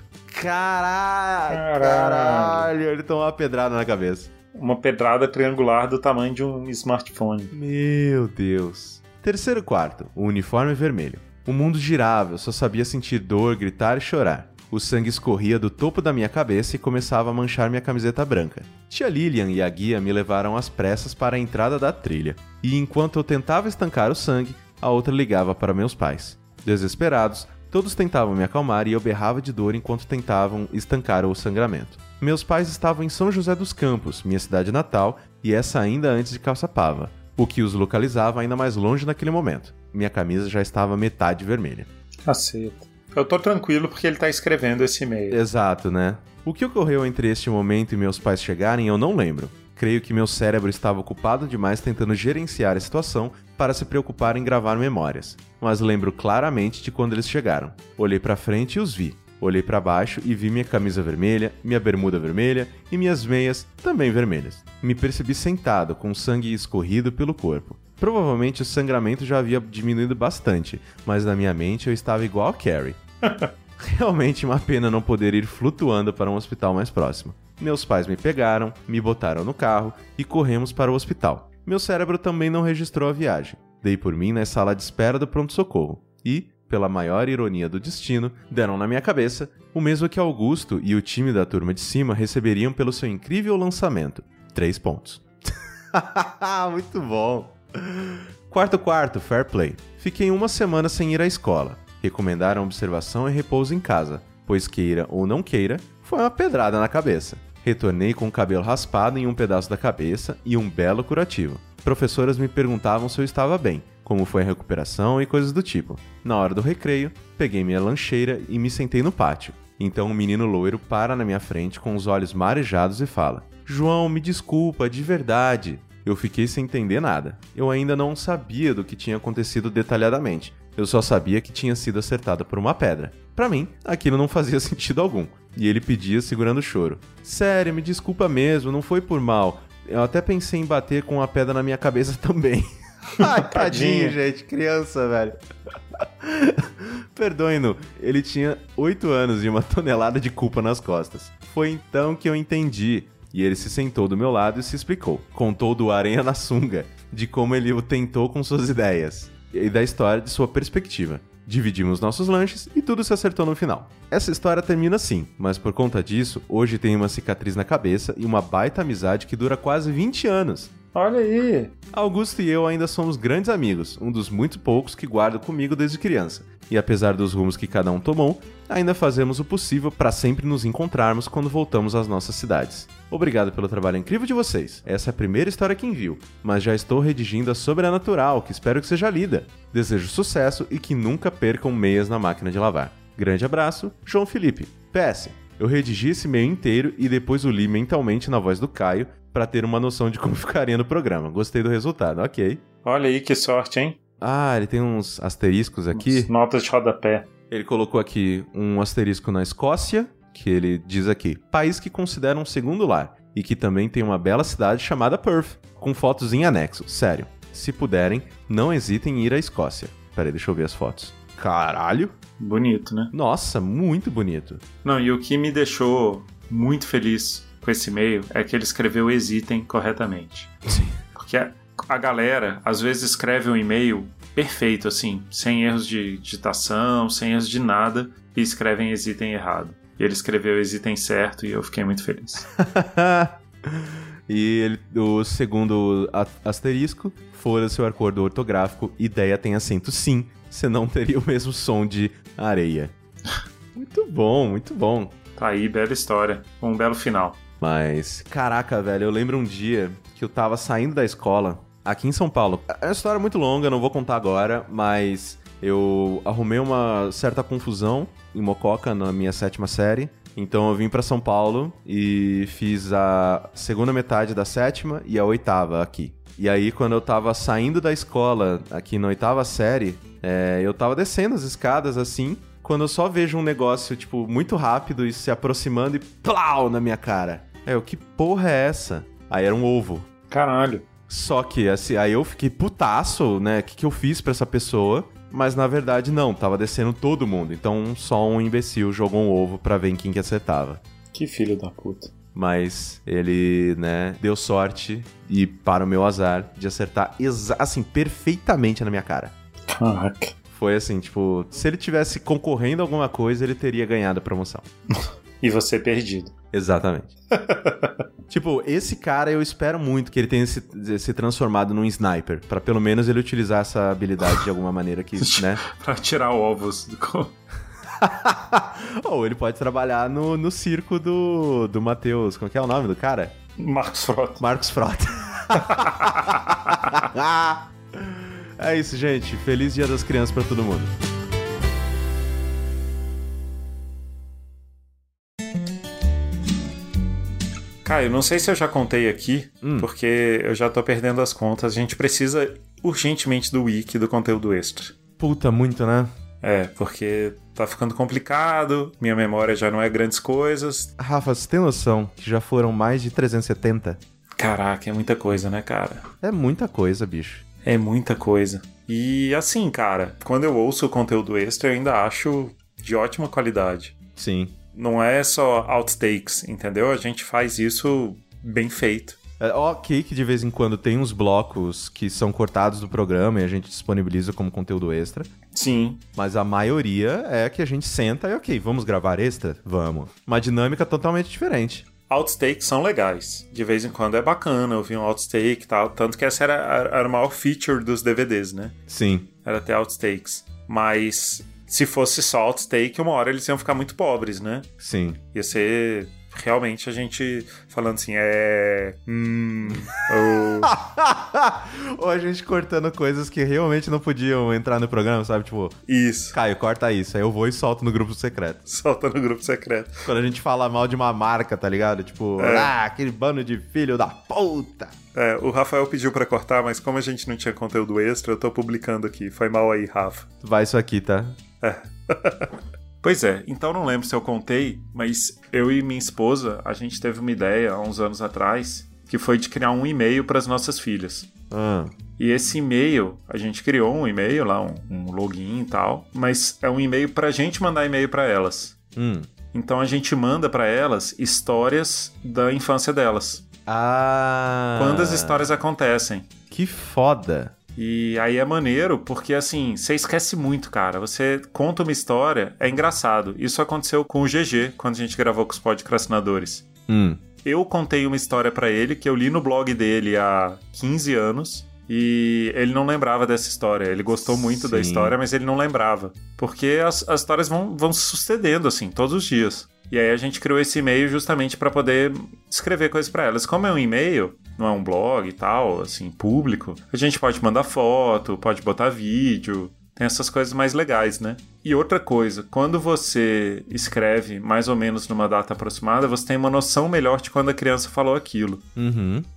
Speaker 4: Caralho, ele tomou uma pedrada na cabeça.
Speaker 2: Uma pedrada triangular do tamanho de um smartphone.
Speaker 4: Meu Deus. Terceiro quarto, o uniforme vermelho. O mundo girava, eu só sabia sentir dor, gritar e chorar. O sangue escorria do topo da minha cabeça e começava a manchar minha camiseta branca. Tia Lilian e a guia me levaram às pressas para a entrada da trilha. E enquanto eu tentava estancar o sangue, a outra ligava para meus pais. Desesperados, todos tentavam me acalmar e eu berrava de dor enquanto tentavam estancar o sangramento. Meus pais estavam em São José dos Campos, minha cidade natal, e essa ainda antes de Caçapava, o que os localizava ainda mais longe naquele momento. Minha camisa já estava metade vermelha.
Speaker 2: Caceta. Eu tô tranquilo porque ele tá escrevendo esse e-mail.
Speaker 4: Exato, né? O que ocorreu entre este momento e meus pais chegarem eu não lembro. Creio que meu cérebro estava ocupado demais tentando gerenciar a situação para se preocupar em gravar memórias. Mas lembro claramente de quando eles chegaram. Olhei pra frente e os vi. Olhei para baixo e vi minha camisa vermelha, minha bermuda vermelha e minhas meias também vermelhas. Me percebi sentado, com sangue escorrido pelo corpo. Provavelmente o sangramento já havia diminuído bastante, mas na minha mente eu estava igual a Carrie. Realmente uma pena não poder ir flutuando para um hospital mais próximo. Meus pais me pegaram, me botaram no carro e corremos para o hospital. Meu cérebro também não registrou a viagem. Dei por mim na sala de espera do pronto-socorro e, pela maior ironia do destino, deram na minha cabeça o mesmo que Augusto e o time da turma de cima receberiam pelo seu incrível lançamento. 3 pontos. Muito bom. Quarto, fair play. Fiquei 1 semana sem ir à escola. Recomendaram observação e repouso em casa, pois queira ou não queira, foi uma pedrada na cabeça. Retornei com o cabelo raspado em um pedaço da cabeça e um belo curativo. Professoras me perguntavam se eu estava bem, como foi a recuperação e coisas do tipo. Na hora do recreio, peguei minha lancheira e me sentei no pátio. Então um menino loiro para na minha frente com os olhos marejados e fala: "João, me desculpa, de verdade." Eu fiquei sem entender nada. Eu ainda não sabia do que tinha acontecido detalhadamente. Eu só sabia que tinha sido acertado por uma pedra. Pra mim, aquilo não fazia sentido algum. E ele pedia segurando o choro: "Sério, me desculpa mesmo, não foi por mal. Eu até pensei em bater com a pedra na minha cabeça também." Ai, tadinho, gente. Criança, velho. Perdoe-no. Ele tinha 8 anos e 1 tonelada de culpa nas costas. Foi então que eu entendi. E ele se sentou do meu lado e se explicou. Contou do aranha na sunga, de como ele o tentou com suas ideias, e da história de sua perspectiva. Dividimos nossos lanches e tudo se acertou no final. Essa história termina assim, mas por conta disso, hoje tenho uma cicatriz na cabeça e uma baita amizade que dura quase 20 anos.
Speaker 2: Olha aí!
Speaker 4: Augusto e eu ainda somos grandes amigos, um dos muito poucos que guardo comigo desde criança. E apesar dos rumos que cada um tomou, ainda fazemos o possível para sempre nos encontrarmos quando voltamos às nossas cidades. Obrigado pelo trabalho incrível de vocês. Essa é a primeira história que envio, mas já estou redigindo a Sobrenatural, que espero que seja lida. Desejo sucesso e que nunca percam meias na máquina de lavar. Grande abraço, João Felipe. PS, eu redigi esse e-mail inteiro e depois o li mentalmente na voz do Caio para ter uma noção de como ficaria no programa. Gostei do resultado, ok.
Speaker 2: Olha aí que sorte, hein?
Speaker 4: Ah, ele tem uns asteriscos aqui.
Speaker 2: Notas de rodapé.
Speaker 4: Ele colocou aqui um asterisco na Escócia, que ele diz aqui, país que considera um segundo lar, e que também tem uma bela cidade chamada Perth, com fotos em anexo. Sério, se puderem, não hesitem em ir à Escócia. Peraí, deixa eu ver as fotos. Caralho!
Speaker 2: Bonito, né?
Speaker 4: Nossa, muito bonito.
Speaker 2: Não, e o que me deixou muito feliz com esse e-mail é que ele escreveu hesitem corretamente.
Speaker 4: Sim.
Speaker 2: Porque a galera, às vezes, escreve um e-mail perfeito, assim, sem erros de digitação, sem erros de nada, e escrevem hesitem errado. E ele escreveu hesitem certo e eu fiquei muito feliz.
Speaker 4: E o segundo asterisco, foda-se o acordo ortográfico, ideia tem acento sim, senão teria o mesmo som de areia. Muito bom, muito bom.
Speaker 2: Tá aí, bela história, um belo final.
Speaker 4: Mas, caraca, velho, eu lembro um dia que eu tava saindo da escola, aqui em São Paulo. É uma história muito longa, não vou contar agora, mas eu arrumei uma certa confusão em Mococa na minha 7ª série. Então eu vim pra São Paulo e fiz a segunda metade da 7ª e a 8ª aqui. E aí, quando eu tava saindo da escola, aqui na 8ª série, eu tava descendo as escadas assim, quando eu só vejo um negócio, tipo, muito rápido e se aproximando e plau na minha cara. Que porra é essa? Aí era um ovo.
Speaker 2: Caralho.
Speaker 4: Só que, assim, aí eu fiquei putaço, né? O que eu fiz pra essa pessoa? Mas, na verdade, não. Tava descendo todo mundo. Então, só um imbecil jogou um ovo pra ver em quem que acertava.
Speaker 2: Que filho da puta.
Speaker 4: Mas ele, né, deu sorte e, para o meu azar, de acertar, assim, perfeitamente na minha cara.
Speaker 2: Caraca.
Speaker 4: Foi assim, tipo, se ele tivesse concorrendo a alguma coisa, ele teria ganhado a promoção.
Speaker 2: E você perdido.
Speaker 4: Exatamente. Tipo, esse cara eu espero muito que ele tenha se transformado num sniper, pra pelo menos ele utilizar essa habilidade de alguma maneira que, né?
Speaker 2: Pra tirar ovos do...
Speaker 4: Ou ele pode trabalhar no circo do Matheus. Como que é o nome do cara?
Speaker 2: Marcos Frota.
Speaker 4: Marcos Frota. É isso, gente. Feliz Dia das Crianças pra todo mundo.
Speaker 2: Caio, não sei se eu já contei aqui, porque eu já tô perdendo as contas. A gente precisa urgentemente do wiki, do conteúdo extra.
Speaker 4: Puta, muito, né?
Speaker 2: Porque tá ficando complicado, minha memória já não é grandes coisas.
Speaker 4: Rafa, você tem noção que já foram mais de 370?
Speaker 2: Caraca, é muita coisa, né, cara?
Speaker 4: É muita coisa, bicho.
Speaker 2: É muita coisa. E assim, cara, quando eu ouço o conteúdo extra, eu ainda acho de ótima qualidade.
Speaker 4: Sim.
Speaker 2: Não é só outtakes, entendeu? A gente faz isso bem feito.
Speaker 4: É ok que de vez em quando tem uns blocos que são cortados do programa e a gente disponibiliza como conteúdo extra.
Speaker 2: Sim.
Speaker 4: Mas a maioria é que a gente senta e ok, vamos gravar extra? Vamos. Uma dinâmica totalmente diferente.
Speaker 2: Outtakes são legais. De vez em quando é bacana ouvir um outtake e tal. Tanto que essa era o maior feature dos DVDs, né?
Speaker 4: Sim.
Speaker 2: Era ter outtakes. Mas se fosse só outtake, uma hora eles iam ficar muito pobres, né?
Speaker 4: Sim.
Speaker 2: Ia ser realmente a gente falando assim,
Speaker 4: Ou a gente cortando coisas que realmente não podiam entrar no programa, sabe? Tipo,
Speaker 2: isso.
Speaker 4: Caio, corta isso. Aí eu vou e solto no grupo secreto.
Speaker 2: Solta no grupo secreto.
Speaker 4: Quando a gente fala mal de uma marca, tá ligado? Tipo, aquele bando de filho da puta.
Speaker 2: O Rafael pediu pra cortar, mas como a gente não tinha conteúdo extra, eu tô publicando aqui. Foi mal aí, Rafa.
Speaker 4: Vai isso aqui, tá?
Speaker 2: Pois é, então não lembro se eu contei, mas eu e minha esposa, a gente teve uma ideia há uns anos atrás, que foi de criar um e-mail para as nossas filhas. E esse e-mail, a gente criou um e-mail lá, um login e tal, mas é um e-mail pra gente mandar e-mail para elas. Então a gente manda para elas histórias da infância delas. Quando as histórias acontecem.
Speaker 4: Que foda!
Speaker 2: E aí é maneiro, porque assim, você esquece muito, cara. Você conta uma história, é engraçado. Isso aconteceu com o GG, quando a gente gravou com os podcastinadores. Eu contei uma história pra ele, que eu li no blog dele há 15 anos, e ele não lembrava dessa história. Ele gostou muito da história, mas ele não lembrava. Porque as histórias vão se sucedendo, assim, todos os dias. E aí a gente criou esse e-mail justamente para poder escrever coisas para elas. Como é um e-mail, não é um blog e tal, assim, público, a gente pode mandar foto, pode botar vídeo, tem essas coisas mais legais, né? E outra coisa, quando você escreve mais ou menos numa data aproximada, você tem uma noção melhor de quando a criança falou aquilo.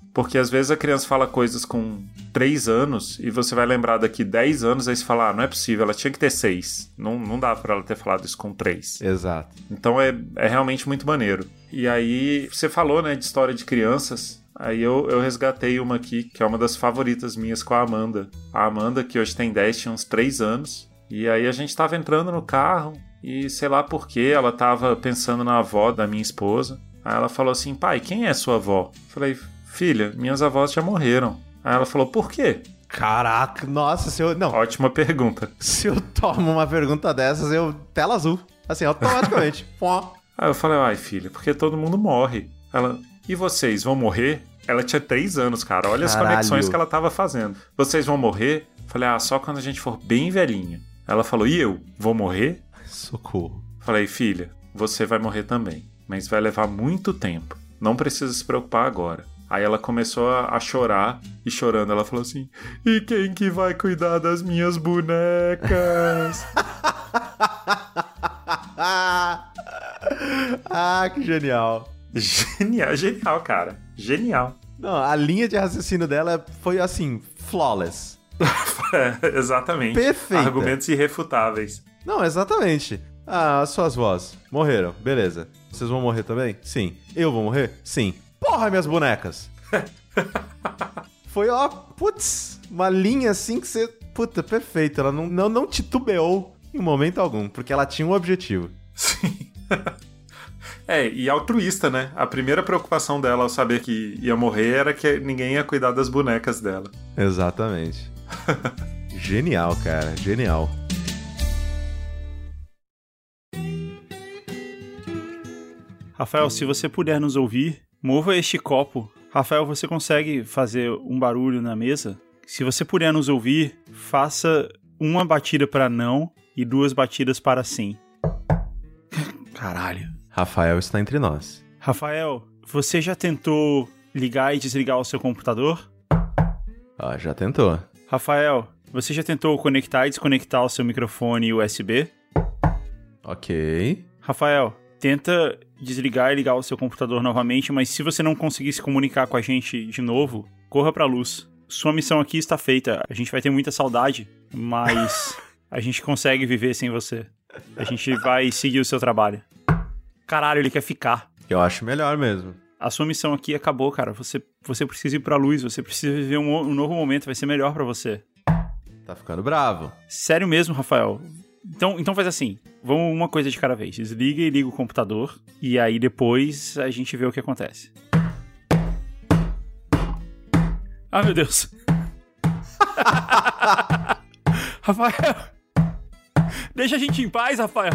Speaker 2: Porque às vezes a criança fala coisas com 3 anos e você vai lembrar daqui 10 anos, aí você fala, não é possível, ela tinha que ter 6. Não dá pra ela ter falado isso com 3.
Speaker 4: Exato.
Speaker 2: Então é realmente muito maneiro. E aí, você falou, né, de história de crianças. Aí eu resgatei uma aqui, que é uma das favoritas minhas com a Amanda. A Amanda, que hoje tem 10, tinha uns 3 anos. E aí a gente tava entrando no carro e sei lá por quê, ela tava pensando na avó da minha esposa. Aí ela falou assim, pai, quem é sua avó? Eu falei, filha, minhas avós já morreram. Aí ela falou, por quê?
Speaker 4: Caraca, nossa, se eu... Não,
Speaker 2: Ótima pergunta.
Speaker 4: se eu tomo uma pergunta dessas, eu... Tela azul. Assim, automaticamente. Pó.
Speaker 2: Aí eu falei, ai filha, porque todo mundo morre. Ela, e vocês vão morrer? Ela tinha 3 anos, cara. Olha as
Speaker 4: Caralho.
Speaker 2: conexões que ela tava fazendo. Vocês vão morrer? Eu falei, só quando a gente for bem velhinha. Ela falou, e eu? Vou morrer?
Speaker 4: Socorro.
Speaker 2: Falei, filha, você vai morrer também. Mas vai levar muito tempo. Não precisa se preocupar agora. Aí ela começou a chorar. E chorando, ela falou assim, e quem que vai cuidar das minhas bonecas?
Speaker 4: Que genial.
Speaker 2: Genial, cara. Genial.
Speaker 4: Não, a linha de raciocínio dela foi assim, flawless.
Speaker 2: Exatamente.
Speaker 4: Perfeita.
Speaker 2: Argumentos irrefutáveis.
Speaker 4: Não, exatamente. As suas vós morreram, beleza. Vocês vão morrer também? Sim. Eu vou morrer? Sim. Porra, minhas bonecas! Foi, ó, putz, uma linha assim que você... Puta, perfeito. Ela não titubeou em momento algum, porque ela tinha um objetivo.
Speaker 2: Sim. E altruísta, né? A primeira preocupação dela ao saber que ia morrer era que ninguém ia cuidar das bonecas dela.
Speaker 4: Exatamente. Genial, cara. Genial.
Speaker 1: Rafael, se você puder nos ouvir, mova este copo. Rafael, você consegue fazer um barulho na mesa? Se você puder nos ouvir, faça uma batida para não e 2 batidas para sim. Caralho.
Speaker 4: Rafael está entre nós.
Speaker 1: Rafael, você já tentou ligar e desligar o seu computador?
Speaker 4: Já tentou.
Speaker 1: Rafael, você já tentou conectar e desconectar o seu microfone USB?
Speaker 4: Ok.
Speaker 1: Rafael, tenta desligar e ligar o seu computador novamente, mas se você não conseguir se comunicar com a gente de novo, corra pra luz. Sua missão aqui está feita. A gente vai ter muita saudade, mas a gente consegue viver sem você. A gente vai seguir o seu trabalho. Caralho, ele quer ficar.
Speaker 4: Eu acho melhor mesmo.
Speaker 1: A sua missão aqui acabou, cara. Você precisa ir pra luz, você precisa viver um novo momento, vai ser melhor pra você.
Speaker 4: Tá ficando bravo.
Speaker 1: Sério mesmo, Rafael. Então faz assim, vamos uma coisa de cada vez. Desliga e liga o computador, e aí depois a gente vê o que acontece. Ah, meu Deus. Rafael! Deixa a gente em paz, Rafael!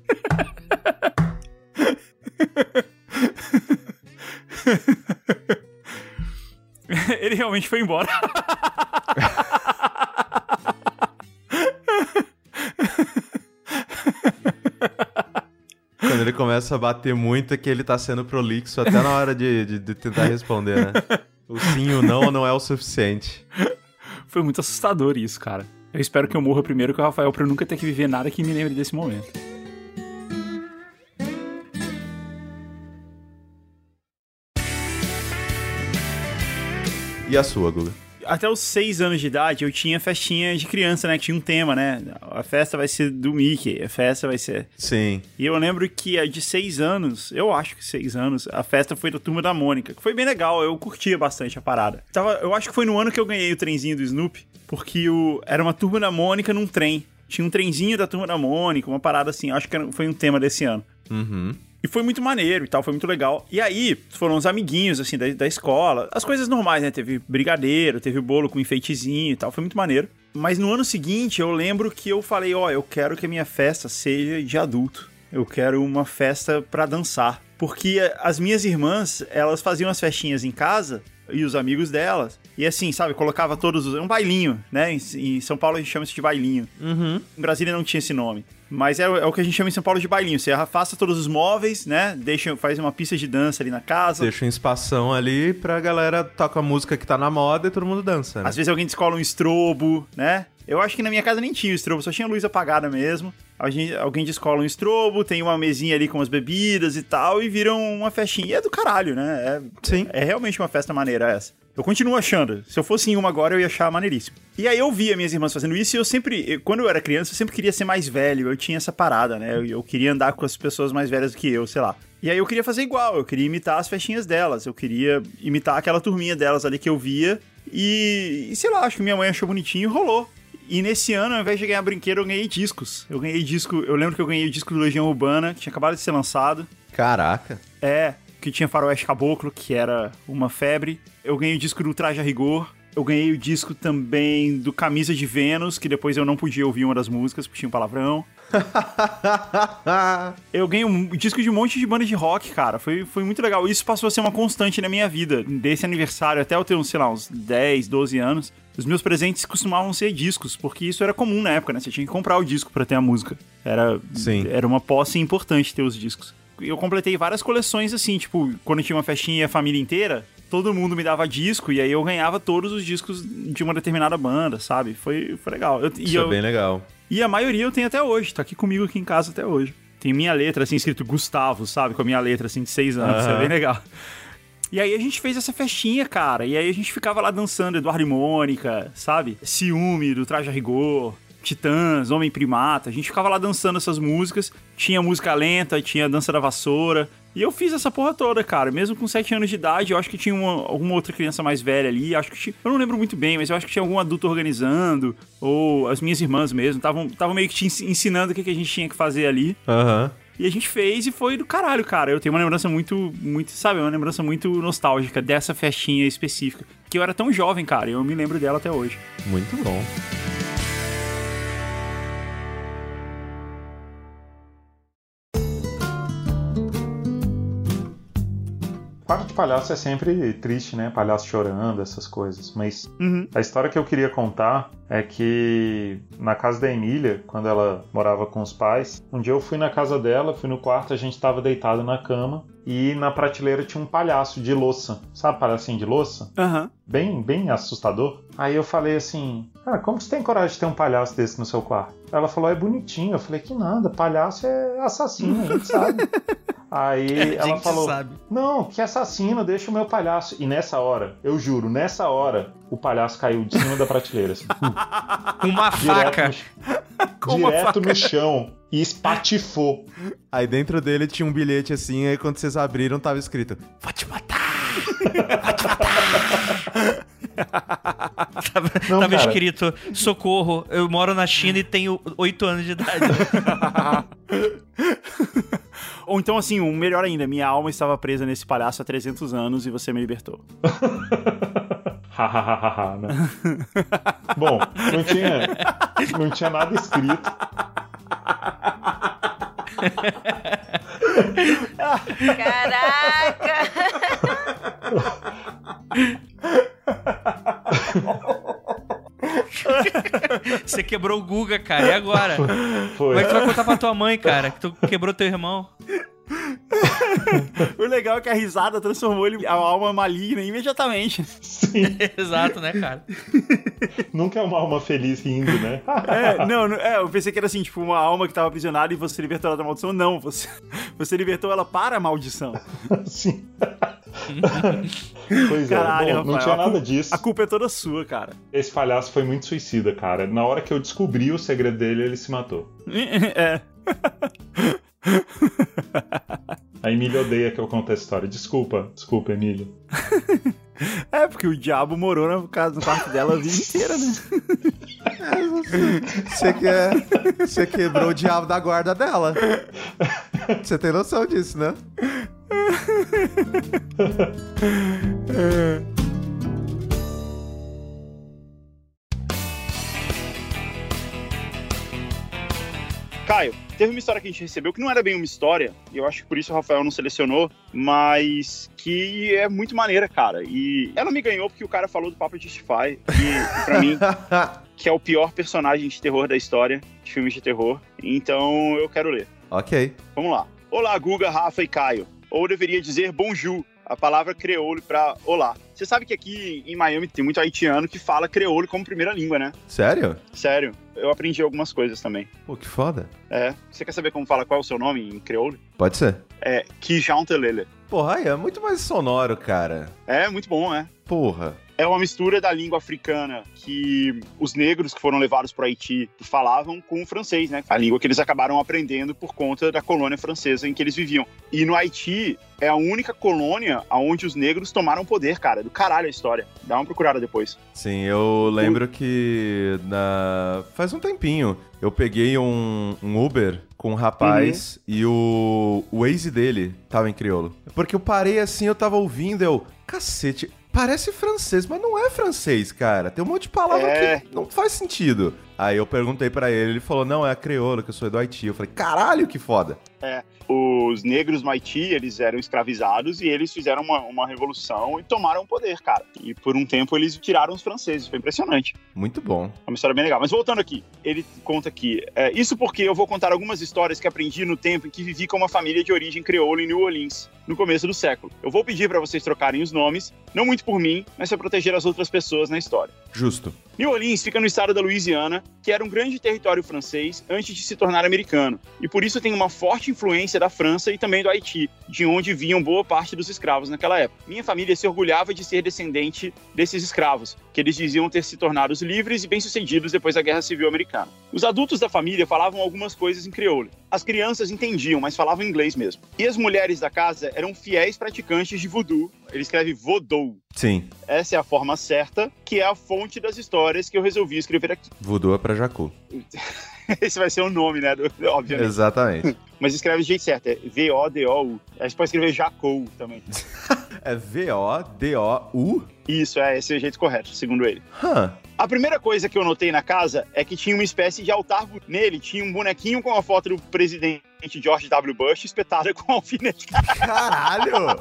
Speaker 1: Ele realmente foi embora.
Speaker 4: Quando ele começa a bater muito é que ele tá sendo prolixo até na hora de tentar responder, né? O sim e o não é o suficiente.
Speaker 1: Foi muito assustador isso, cara. Eu espero que eu morra primeiro que o Rafael pra eu nunca ter que viver nada que me lembre desse momento.
Speaker 4: E a sua, Guga?
Speaker 1: Até os 6 anos de idade eu tinha festinha de criança, né? Que tinha um tema, né? A festa vai ser do Mickey, a festa vai ser...
Speaker 4: Sim.
Speaker 1: E eu lembro que a de 6 anos, eu acho que 6 anos, a festa foi da Turma da Mônica, que foi bem legal, eu curtia bastante a parada. Eu acho que foi no ano que eu ganhei o trenzinho do Snoopy, porque era uma Turma da Mônica num trem. Tinha um trenzinho da Turma da Mônica, uma parada assim, acho que foi um tema desse ano.
Speaker 4: Uhum.
Speaker 1: E foi muito maneiro e tal, foi muito legal. E aí, foram os amiguinhos, assim, da escola. As coisas normais, né? Teve brigadeiro, teve bolo com enfeitezinho e tal, foi muito maneiro. Mas no ano seguinte, eu lembro que eu falei, eu quero que a minha festa seja de adulto. Eu quero uma festa pra dançar. Porque as minhas irmãs, elas faziam as festinhas em casa, e os amigos delas. E assim, sabe, colocava todos um bailinho, né? Em São Paulo a gente chama isso de bailinho.
Speaker 4: Uhum.
Speaker 1: Em Brasília não tinha esse nome. Mas é o que a gente chama em São Paulo de bailinho. Você afasta todos os móveis, né? Faz uma pista de dança ali na casa.
Speaker 4: Deixa um espação ali pra galera tocar a música que tá na moda e todo mundo dança, né?
Speaker 1: Às vezes alguém descola um estrobo, né? Eu acho que na minha casa nem tinha o estrobo, só tinha a luz apagada mesmo. Alguém descola um estrobo, tem uma mesinha ali com as bebidas e tal, e viram uma festinha. E é do caralho, né?
Speaker 4: Sim.
Speaker 1: É realmente uma festa maneira essa. Eu continuo achando. Se eu fosse em uma agora, eu ia achar maneiríssimo. E aí eu via minhas irmãs fazendo isso e eu sempre... Quando eu era criança, eu sempre queria ser mais velho. Eu tinha essa parada, né? Eu queria andar com as pessoas mais velhas do que eu, sei lá. E aí eu queria fazer igual. Eu queria imitar as festinhas delas. Eu queria imitar aquela turminha delas ali que eu via. E sei lá, acho que minha mãe achou bonitinho e rolou. E nesse ano, ao invés de ganhar brinquedo, eu ganhei discos. Eu lembro que eu ganhei o disco do Legião Urbana, que tinha acabado de ser lançado.
Speaker 4: Caraca.
Speaker 1: Que tinha Faroeste Caboclo, que era uma febre. Eu ganhei o disco do Traje a Rigor. Eu ganhei o disco também do Camisa de Vênus, que depois eu não podia ouvir uma das músicas, porque tinha um palavrão. Eu ganhei um disco de um monte de bandas de rock, cara. Foi muito legal. Isso passou a ser uma constante na minha vida. Desse aniversário, até eu ter, sei lá, uns 10, 12 anos, os meus presentes costumavam ser discos, porque isso era comum na época, né? Você tinha que comprar o disco pra ter a música. Era uma posse importante ter os discos. Eu completei várias coleções assim, tipo, quando tinha uma festinha e a família inteira, todo mundo me dava disco e aí eu ganhava todos os discos de uma determinada banda, sabe? Foi legal.
Speaker 4: Isso é bem legal.
Speaker 1: E a maioria eu tenho até hoje, tá aqui comigo aqui em casa até hoje. Tem minha letra, assim, escrito Gustavo, sabe? Com a minha letra, assim, de 6 anos, isso é bem legal. E aí a gente fez essa festinha, cara, e aí a gente ficava lá dançando Eduardo e Mônica, sabe? Ciúme, do Traje a Rigor, Titãs, Homem Primata, a gente ficava lá dançando essas músicas, tinha música lenta, tinha Dança da Vassoura, e eu fiz essa porra toda, cara, mesmo com 7 anos de idade, eu acho que tinha alguma outra criança mais velha ali, acho que eu não lembro muito bem, mas eu acho que tinha algum adulto organizando, ou as minhas irmãs mesmo, estavam meio que te ensinando o que a gente tinha que fazer ali. E a gente fez e foi do caralho, cara. Eu tenho uma lembrança muito, sabe, uma lembrança muito nostálgica dessa festinha específica, que eu era tão jovem, cara, e eu me lembro dela até hoje.
Speaker 4: Muito bom.
Speaker 2: Quarto de palhaço é sempre triste, né? Palhaço chorando, essas coisas. Mas a história que eu queria contar é que na casa da Emília, quando ela morava com os pais, um dia eu fui na casa dela, fui no quarto, a gente tava deitado na cama e na prateleira tinha um palhaço de louça. Sabe palhacinho de louça? Bem assustador. Aí eu falei assim, como você tem coragem de ter um palhaço desse no seu quarto? Ela falou, é bonitinho. Eu falei, que nada, palhaço é assassino, a gente sabe. Aí ela falou, não, que assassino, deixa o meu palhaço. E nessa hora, eu juro, o palhaço caiu de cima da prateleira. Assim,
Speaker 5: com uma faca.
Speaker 4: Direto
Speaker 2: no chão e espatifou.
Speaker 4: Aí dentro dele tinha um bilhete assim, aí quando vocês abriram tava escrito, vou te matar. Vou te matar.
Speaker 5: Tava escrito, socorro, eu moro na China e tenho 8 anos de idade.
Speaker 1: Ou então, assim, melhor ainda, minha alma estava presa nesse palhaço há 300 anos e você me libertou.
Speaker 2: Né? Bom, não tinha nada escrito.
Speaker 6: Caraca!
Speaker 5: Você quebrou o Guga, cara. E agora?
Speaker 2: Foi.
Speaker 5: Como é que tu vai contar pra tua mãe, cara? Que tu quebrou teu irmão?
Speaker 1: O legal é que a risada transformou a alma maligna imediatamente.
Speaker 2: Sim.
Speaker 5: Exato, né, cara?
Speaker 2: Nunca é uma alma feliz rindo, né?
Speaker 1: Eu pensei que era assim, tipo, uma alma que tava aprisionada e você libertou ela da maldição. Não, você libertou ela para a maldição.
Speaker 2: Sim. Pois
Speaker 1: Caralho,
Speaker 2: é, bom,
Speaker 1: Rafael,
Speaker 2: não tinha nada disso.
Speaker 1: A culpa é toda sua, cara.
Speaker 2: Esse palhaço foi muito suicida, cara. Na hora que eu descobri o segredo dele, ele se matou. A Emília odeia que eu conte a história. Desculpa, Emília.
Speaker 1: Porque o diabo morou no quarto dela a vida inteira, né?
Speaker 4: Você quebrou o diabo da guarda dela. Você tem noção disso, né?
Speaker 1: Caio, teve uma história que a gente recebeu que não era bem uma história, e eu acho que por isso o Rafael não selecionou, mas que é muito maneira, cara. E ela me ganhou porque o cara falou do Papa Justify, e pra mim, que é o pior personagem de terror da história, de filmes de terror. Então eu quero ler.
Speaker 4: Ok.
Speaker 1: Vamos lá. Olá, Guga, Rafa e Caio. Ou deveria dizer bonjour, a palavra creole pra olá. Você sabe que aqui em Miami tem muito haitiano que fala creole como primeira língua, né?
Speaker 4: Sério?
Speaker 1: Sério. Eu aprendi algumas coisas também.
Speaker 4: Pô, que foda.
Speaker 1: Você quer saber como fala qual é o seu nome em creole?
Speaker 4: Pode ser.
Speaker 1: É Kijantelele.
Speaker 4: Porra, aí é muito mais sonoro, cara.
Speaker 1: É, muito bom,
Speaker 4: Porra.
Speaker 1: É uma mistura da língua africana que os negros que foram levados para o Haiti falavam com o francês, né? A língua que eles acabaram aprendendo por conta da colônia francesa em que eles viviam. E no Haiti é a única colônia onde os negros tomaram poder, cara. Do caralho a história. Dá uma procurada depois.
Speaker 4: Sim, eu lembro que faz um tempinho eu peguei um Uber com um rapaz e o Waze dele tava em crioulo. Porque eu parei assim, eu tava ouvindo, cacete, parece francês, mas não é francês, cara. Tem um monte de palavra que não faz sentido. Aí eu perguntei pra ele falou, não, é crioulo, que eu sou do Haiti. Eu falei, caralho, que foda.
Speaker 1: Os negros no Haiti, eles eram escravizados e eles fizeram uma revolução e tomaram o poder, cara. E por um tempo eles tiraram os franceses, foi impressionante.
Speaker 4: Muito bom.
Speaker 1: É uma história bem legal. Mas voltando aqui, ele conta aqui, isso porque eu vou contar algumas histórias que aprendi no tempo em que vivi com uma família de origem crioula em New Orleans, no começo do século. Eu vou pedir pra vocês trocarem os nomes, não muito por mim, mas pra proteger as outras pessoas na história.
Speaker 4: Justo.
Speaker 1: New Orleans fica no estado da Louisiana, que era um grande território francês antes de se tornar americano, e por isso tem uma forte influência da França e também do Haiti, de onde vinham boa parte dos escravos naquela época. Minha família se orgulhava de ser descendente desses escravos, que eles diziam ter se tornado livres e bem-sucedidos depois da Guerra Civil Americana. Os adultos da família falavam algumas coisas em crioulo. As crianças entendiam, mas falavam inglês mesmo. E as mulheres da casa eram fiéis praticantes de voodoo. Ele escreve vodou.
Speaker 4: Sim.
Speaker 1: Essa é a forma certa, que é a fonte das histórias que eu resolvi escrever aqui.
Speaker 4: Voodoo é pra Jacu.
Speaker 1: Esse vai ser o nome, né? Obviamente.
Speaker 4: Exatamente.
Speaker 1: Mas escreve do jeito certo, é V-O-D-O-U. Aí você pode escrever Jacou também.
Speaker 4: É V-O-D-O-U?
Speaker 1: Isso, esse é o jeito correto, segundo ele. A primeira coisa que eu notei na casa é que tinha uma espécie de altar. Nele tinha um bonequinho com a foto do presidente George W. Bush espetada com um alfinete.
Speaker 4: Caralho!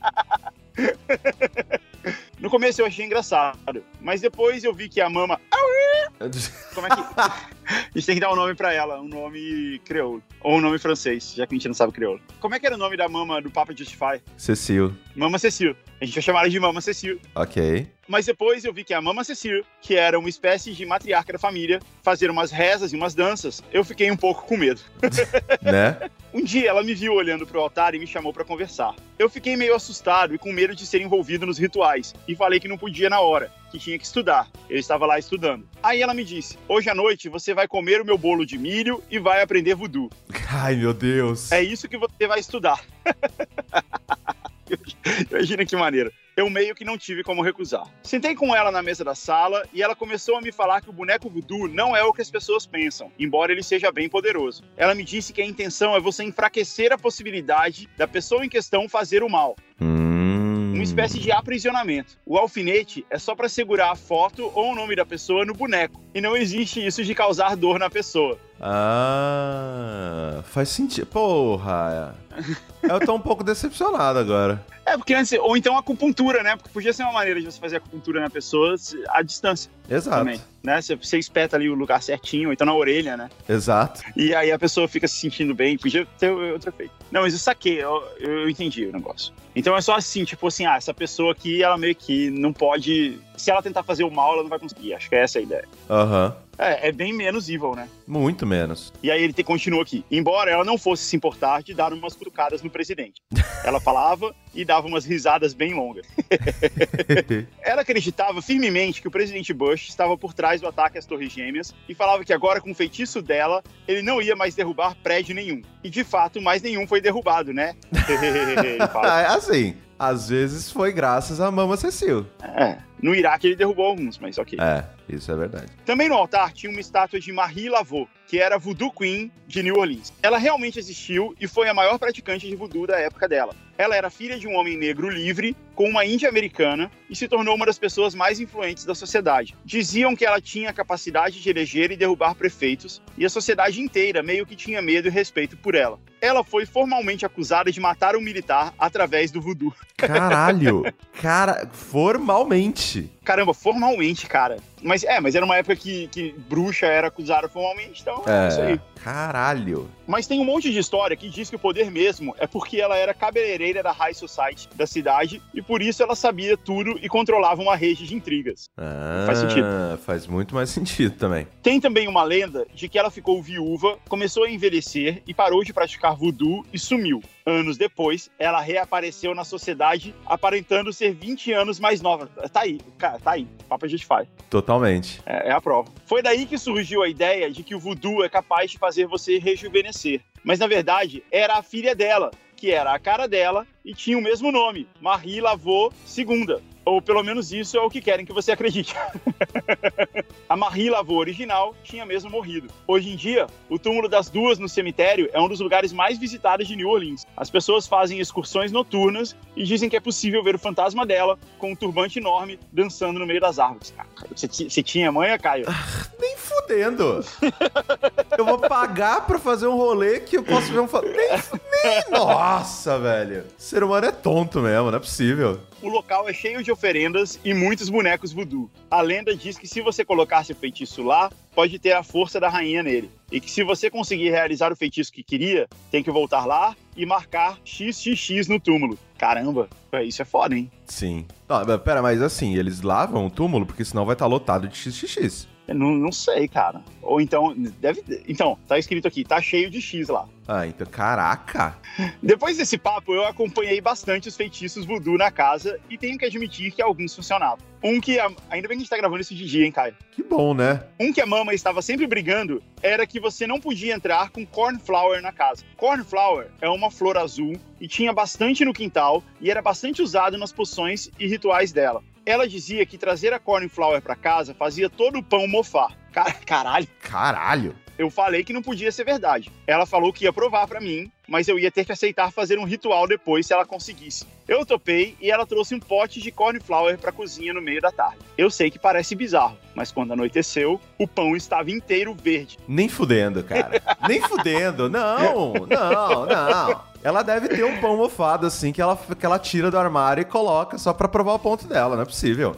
Speaker 1: No começo eu achei engraçado, mas depois eu vi que a mama... Como é que... A gente tem que dar um nome pra ela, um nome crioulo. Ou um nome francês, já que a gente não sabe crioulo. Como é que era o nome da mama do Papa Justify?
Speaker 4: Cecil.
Speaker 1: Mama Cecil. A gente vai chamar ela de Mama Cecil.
Speaker 4: Ok.
Speaker 1: Mas depois eu vi que a Mama Cecil, que era uma espécie de matriarca da família, fazer umas rezas e umas danças, eu fiquei um pouco com medo.
Speaker 4: Né?
Speaker 1: Um dia ela me viu olhando pro altar e me chamou pra conversar. Eu fiquei meio assustado e com medo de ser envolvido nos rituais, e falei que não podia na hora, que tinha que estudar. Eu estava lá estudando. Aí ela me disse, hoje à noite você vai comer o meu bolo de milho e vai aprender voodoo.
Speaker 4: Ai, meu Deus.
Speaker 1: É isso que você vai estudar. Imagina que maneiro. Eu meio que não tive como recusar. Sentei com ela na mesa da sala e ela começou a me falar que o boneco voodoo não é o que as pessoas pensam, embora ele seja bem poderoso. Ela me disse que a intenção é você enfraquecer a possibilidade da pessoa em questão fazer o mal. Uma espécie de aprisionamento. O alfinete é só pra segurar a foto ou o nome da pessoa no boneco. E não existe isso de causar dor na pessoa.
Speaker 4: Ah, faz sentido. Porra. Eu tô um pouco decepcionado agora.
Speaker 1: Porque antes, ou então acupuntura, né? Porque podia ser uma maneira de você fazer acupuntura na pessoa à distância.
Speaker 4: Exato.
Speaker 1: Também, né? Você espeta ali o lugar certinho, ou então na orelha, né?
Speaker 4: Exato.
Speaker 1: E aí a pessoa fica se sentindo bem, podia ter outro efeito. Não, mas eu saquei, eu entendi o negócio. Então é só assim, tipo assim, essa pessoa aqui, ela meio que não pode... Se ela tentar fazer o mal, ela não vai conseguir. Acho que essa é a ideia.
Speaker 4: Aham.
Speaker 1: É bem menos evil, né?
Speaker 4: Muito menos.
Speaker 1: E aí ele continua aqui. Embora ela não fosse se importar de dar umas cutucadas no presidente. Ela falava e dava umas risadas bem longas. Ela acreditava firmemente que o presidente Bush estava por trás do ataque às Torres Gêmeas e falava que agora, com o feitiço dela, ele não ia mais derrubar prédio nenhum. E, de fato, mais nenhum foi derrubado, né? Ele fala.
Speaker 4: Assim, às vezes foi graças à Mama Cecil.
Speaker 1: No Iraque ele derrubou alguns, mas ok.
Speaker 4: Isso é verdade.
Speaker 1: Também no altar tinha uma estátua de Marie Laveau, que era a Voodoo Queen de New Orleans. Ela realmente existiu e foi a maior praticante de voodoo da época dela. Ela era filha de um homem negro livre, com uma índia americana, e se tornou uma das pessoas mais influentes da sociedade. Diziam que ela tinha a capacidade de eleger e derrubar prefeitos, e a sociedade inteira meio que tinha medo e respeito por ela. Ela foi formalmente acusada de matar um militar através do voodoo.
Speaker 4: Caralho! Cara, formalmente.
Speaker 1: Caramba, formalmente, cara. Mas era uma época que bruxa era acusada formalmente, então é isso aí.
Speaker 4: Caralho.
Speaker 1: Mas tem um monte de história que diz que o poder mesmo é porque ela era cabeleireira da High Society da cidade e por isso ela sabia tudo e controlava uma rede de intrigas. Faz sentido.
Speaker 4: Faz muito mais sentido também.
Speaker 1: Tem também uma lenda de que ela ficou viúva, começou a envelhecer e parou de praticar voodoo e sumiu. Anos depois, ela reapareceu na sociedade, aparentando ser 20 anos mais nova. Tá aí, cara, tá aí. Papo Justify.
Speaker 4: Totalmente.
Speaker 1: É a prova. Foi daí que surgiu a ideia de que o voodoo é capaz de fazer você rejuvenescer. Mas, na verdade, era a filha dela, que era a cara dela e tinha o mesmo nome, Marie Laveau II. Ou pelo menos isso é o que querem que você acredite. A Marie Laveau original tinha mesmo morrido. Hoje em dia, o túmulo das duas no cemitério é um dos lugares mais visitados de New Orleans. As pessoas fazem excursões noturnas e dizem que é possível ver o fantasma dela com um turbante enorme dançando no meio das árvores. Você tinha manha, Caio?
Speaker 4: Nem fudendo. Eu vou pagar pra fazer um rolê que eu posso ver um... Nossa, velho. O ser humano é tonto mesmo, não é possível.
Speaker 1: O local é cheio de oferendas e muitos bonecos voodoo. A lenda diz que se você colocasse o feitiço lá, pode ter a força da rainha nele. E que se você conseguir realizar o feitiço que queria, tem que voltar lá e marcar XXX no túmulo. Caramba, isso é foda, hein?
Speaker 4: Sim. Não, pera, mas assim, eles lavam o túmulo porque senão vai estar lotado de XXX.
Speaker 1: Eu não sei, cara. Ou então, Então, tá escrito aqui, tá cheio de X lá.
Speaker 4: Ah, então, caraca.
Speaker 1: Depois desse papo, eu acompanhei bastante os feitiços voodoo na casa e tenho que admitir que alguns funcionavam. Ainda bem que a gente tá gravando isso de dia, hein, Caio?
Speaker 4: Que bom, né?
Speaker 1: Um que a mama estava sempre brigando era que você não podia entrar com cornflower na casa. Cornflower é uma flor azul e tinha bastante no quintal e era bastante usado nas poções e rituais dela. Ela dizia que trazer a cornflower pra casa fazia todo o pão mofar. Caralho.
Speaker 4: Caralho.
Speaker 1: Eu falei que não podia ser verdade. Ela falou que ia provar pra mim, mas eu ia ter que aceitar fazer um ritual depois se ela conseguisse. Eu topei e ela trouxe um pote de cornflower pra cozinha no meio da tarde. Eu sei que parece bizarro, mas quando anoiteceu, o pão estava inteiro verde.
Speaker 4: Nem fudendo, cara. Nem fudendo. Não. Ela deve ter um pão mofado, assim, que ela tira do armário e coloca só pra provar o ponto dela. Não é possível.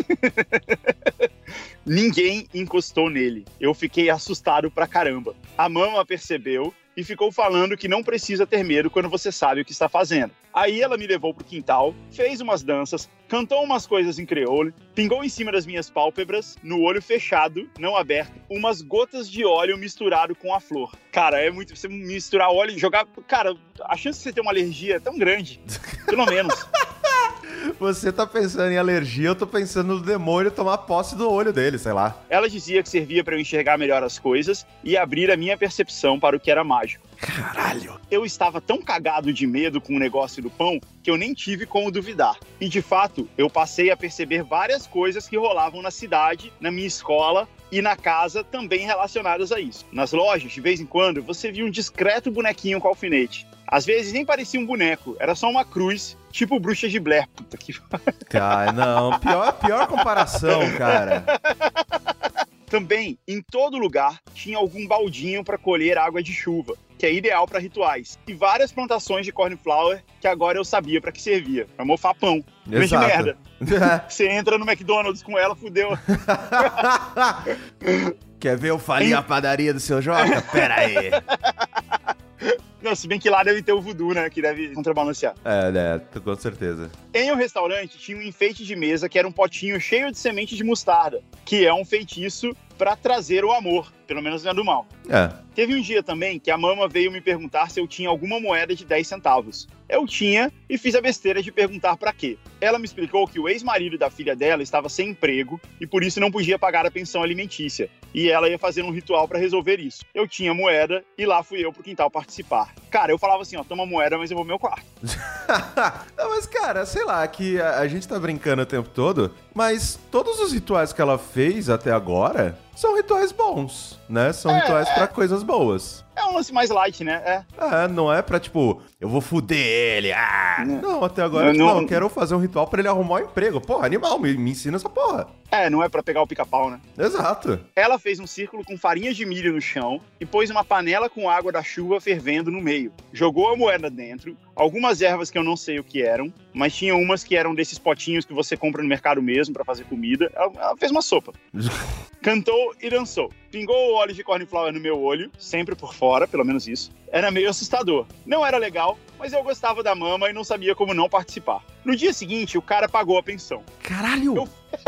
Speaker 1: Ninguém encostou nele. Eu fiquei assustado pra caramba. A mama percebeu e ficou falando que não precisa ter medo quando você sabe o que está fazendo. Aí ela me levou pro quintal, fez umas danças, cantou umas coisas em creole, pingou em cima das minhas pálpebras, no olho fechado, não aberto, umas gotas de óleo misturado com a flor. Cara, é muito... Você misturar óleo e jogar... Cara, a chance de você ter uma alergia é tão grande. Pelo menos.
Speaker 4: Você tá pensando em alergia, eu tô pensando no demônio tomar posse do olho dele, sei lá.
Speaker 1: Ela dizia que servia pra eu enxergar melhor as coisas e abrir a minha percepção para o que era mágico.
Speaker 4: Caralho.
Speaker 1: Eu estava tão cagado de medo com o negócio do pão que eu nem tive como duvidar. E de fato, eu passei a perceber várias coisas que rolavam na cidade, na minha escola e na casa também relacionadas a isso. Nas lojas, de vez em quando, você via um discreto bonequinho com alfinete. Às vezes nem parecia um boneco, era só uma cruz, tipo Bruxa de Blair. Puta que...
Speaker 4: Cara, não, pior comparação, cara.
Speaker 1: Também, em todo lugar, tinha algum baldinho para colher água de chuva, que é ideal para rituais. E várias plantações de cornflower que agora eu sabia para que servia. Pra mofar pão. Mas de merda. Você entra no McDonald's com ela, fudeu.
Speaker 4: Quer ver eu falir a padaria do seu Joca? Pera aí.
Speaker 1: Não, se bem que lá deve ter o voodoo, né? Que deve contrabalancear.
Speaker 4: Com certeza.
Speaker 1: Em um restaurante tinha um enfeite de mesa que era um potinho cheio de semente de mostarda, que é um feitiço pra trazer o amor, pelo menos não é do mal. Teve um dia também que a mama veio me perguntar se eu tinha alguma moeda de 10 centavos. Eu tinha e fiz a besteira de perguntar pra quê. Ela me explicou que o ex-marido da filha dela estava sem emprego e por isso não podia pagar a pensão alimentícia. E ela ia fazer um ritual pra resolver isso. Eu tinha moeda e lá fui eu pro quintal participar. Cara, eu falava assim, ó, toma moeda, mas eu vou pro meu quarto.
Speaker 4: Não, mas cara, sei lá, que a gente tá brincando o tempo todo, mas todos os rituais que ela fez até agora são rituais bons, né? São rituais pra coisas boas.
Speaker 1: É um lance mais light, né?
Speaker 4: Não é pra, tipo, eu vou fuder ele. Não, até agora, eu quero fazer um ritual pra ele arrumar um emprego. Porra, animal, me ensina essa porra.
Speaker 1: Não é pra pegar o pica-pau, né?
Speaker 4: Exato.
Speaker 1: Ela fez um círculo com farinha de milho no chão e pôs uma panela com água da chuva fervendo no meio. Jogou a moeda dentro, algumas ervas que eu não sei o que eram, mas tinha umas que eram desses potinhos que você compra no mercado mesmo pra fazer comida. Ela fez uma sopa. Cantou e dançou. Pingou o óleo de cornflower no meu olho, sempre por fora, pelo menos isso. Era meio assustador. Não era legal, mas eu gostava da mama e não sabia como não participar. No dia seguinte, o cara pagou a pensão.
Speaker 4: Caralho!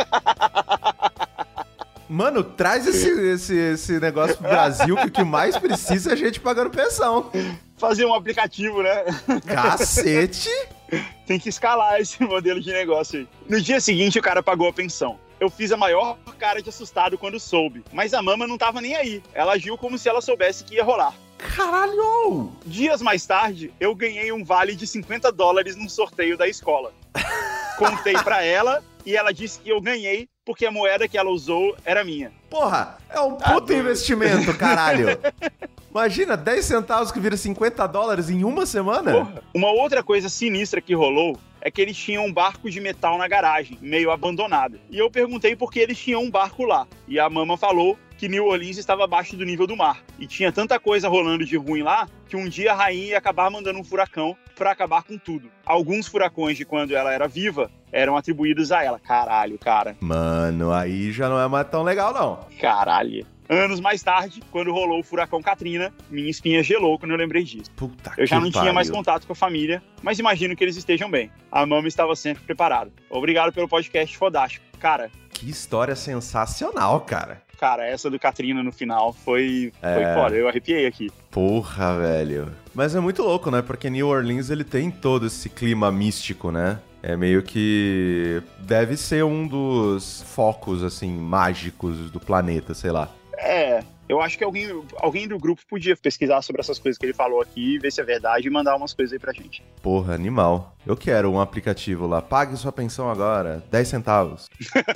Speaker 4: Mano, traz esse negócio pro Brasil, que o que mais precisa é a gente pagando pensão.
Speaker 1: Fazer um aplicativo, né?
Speaker 4: Cacete!
Speaker 1: Tem que escalar esse modelo de negócio aí. No dia seguinte, o cara pagou a pensão. Eu fiz a maior cara de assustado quando soube. Mas a mama não tava nem aí. Ela agiu como se ela soubesse que ia rolar.
Speaker 4: Caralho!
Speaker 1: Dias mais tarde, eu ganhei um vale de $50 num sorteio da escola. Contei pra ela e ela disse que eu ganhei porque a moeda que ela usou era minha.
Speaker 4: Porra, é um puto investimento, caralho. Imagina, 10 centavos que vira $50 em uma semana?
Speaker 1: Porra. Uma outra coisa sinistra que rolou é que eles tinham um barco de metal na garagem, meio abandonado. E eu perguntei por que eles tinham um barco lá. E a mama falou que New Orleans estava abaixo do nível do mar. E tinha tanta coisa rolando de ruim lá, que um dia a rainha ia acabar mandando um furacão pra acabar com tudo. Alguns furacões de quando ela era viva eram atribuídos a ela. Caralho, cara.
Speaker 4: Mano, aí já não é mais tão legal, não.
Speaker 1: Caralho. Anos mais tarde, quando rolou o furacão Katrina, minha espinha gelou quando eu lembrei disso.
Speaker 4: Puta
Speaker 1: eu já não
Speaker 4: pariu.
Speaker 1: tinha mais contato com a família, mas imagino que eles estejam bem. A mama estava sempre preparada. Obrigado pelo podcast fodástico. Cara...
Speaker 4: Que história sensacional, cara.
Speaker 1: Cara, essa do Katrina no final foi foda. Eu arrepiei aqui.
Speaker 4: Porra, velho. Mas é muito louco, né? Porque New Orleans, ele tem todo esse clima místico, né? É meio que... deve ser um dos focos, assim, mágicos do planeta, sei lá.
Speaker 1: Eu acho que alguém do grupo podia pesquisar sobre essas coisas que ele falou aqui, ver se é verdade e mandar umas coisas aí pra gente.
Speaker 4: Porra, animal. Eu quero um aplicativo lá. Pague sua pensão agora, 10 centavos.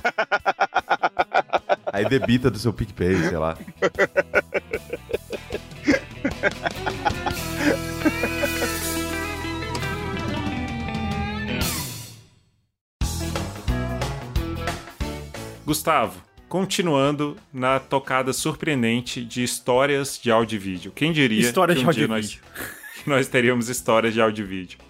Speaker 4: Aí debita do seu PicPay, sei lá.
Speaker 2: Gustavo, continuando na tocada surpreendente de histórias de áudio e vídeo. Quem diria
Speaker 1: História
Speaker 2: que
Speaker 1: de
Speaker 2: um
Speaker 1: áudio
Speaker 2: dia
Speaker 1: e vídeo.
Speaker 2: nós teríamos histórias de áudio e vídeo.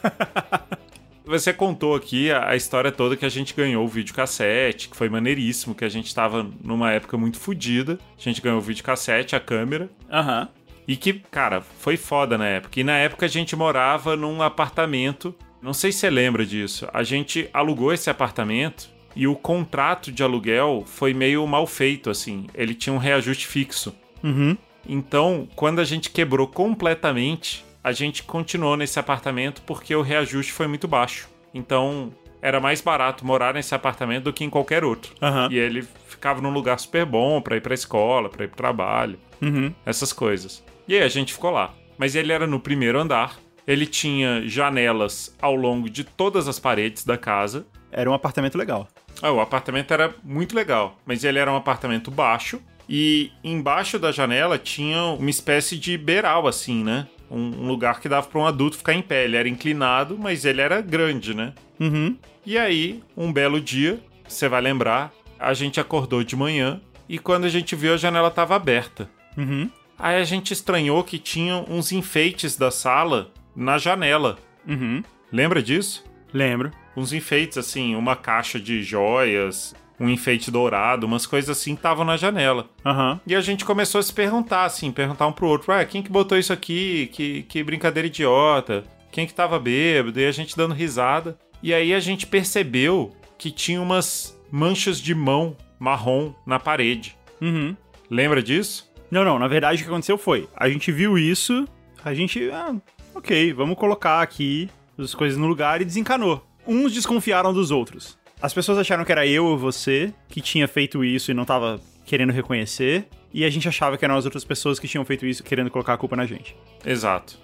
Speaker 2: Você contou aqui a história toda que a gente ganhou o videocassete, que foi maneiríssimo, que a gente tava numa época muito fodida. A gente ganhou o videocassete, a câmera.
Speaker 1: Aham.
Speaker 2: E que, cara, foi foda na época. E na época a gente morava num apartamento, não sei se você lembra disso, a gente alugou esse apartamento e o contrato de aluguel foi meio mal feito, assim. Ele tinha um reajuste fixo.
Speaker 1: Uhum.
Speaker 2: Então, quando a gente quebrou completamente, a gente continuou nesse apartamento porque o reajuste foi muito baixo. Então, era mais barato morar nesse apartamento do que em qualquer outro.
Speaker 1: Uhum.
Speaker 2: E ele ficava num lugar super bom pra ir pra escola, pra ir pro trabalho, essas coisas. E aí a gente ficou lá. Mas ele era no primeiro andar, ele tinha janelas ao longo de todas as paredes da casa.
Speaker 1: Era um apartamento legal.
Speaker 2: O apartamento era muito legal, mas ele era um apartamento baixo e embaixo da janela tinha uma espécie de beiral, assim, né? Um lugar que dava para um adulto ficar em pé. Ele era inclinado, mas ele era grande, né?
Speaker 1: Uhum.
Speaker 2: E aí, um belo dia, você vai lembrar, a gente acordou de manhã e quando a gente viu, a janela estava aberta.
Speaker 1: Uhum.
Speaker 2: Aí a gente estranhou que tinha uns enfeites da sala na janela.
Speaker 1: Uhum.
Speaker 2: Lembra disso?
Speaker 1: Lembro.
Speaker 2: Uns enfeites, assim, uma caixa de joias, um enfeite dourado, umas coisas assim que estavam na janela.
Speaker 1: Aham.
Speaker 2: E a gente começou a se perguntar, assim, perguntar um pro outro, quem que botou isso aqui? Que brincadeira idiota. Quem que tava bêbado? E a gente dando risada. E aí a gente percebeu que tinha umas manchas de mão marrom na parede.
Speaker 1: Uhum.
Speaker 2: Lembra disso?
Speaker 1: Não, na verdade o que aconteceu foi, a gente viu isso, a gente, ok, vamos colocar aqui as coisas no lugar e desencanou. Uns desconfiaram dos outros. As pessoas acharam que era eu ou você que tinha feito isso e não tava querendo reconhecer, e a gente achava que eram as outras pessoas que tinham feito isso querendo colocar a culpa na gente.
Speaker 2: Exato.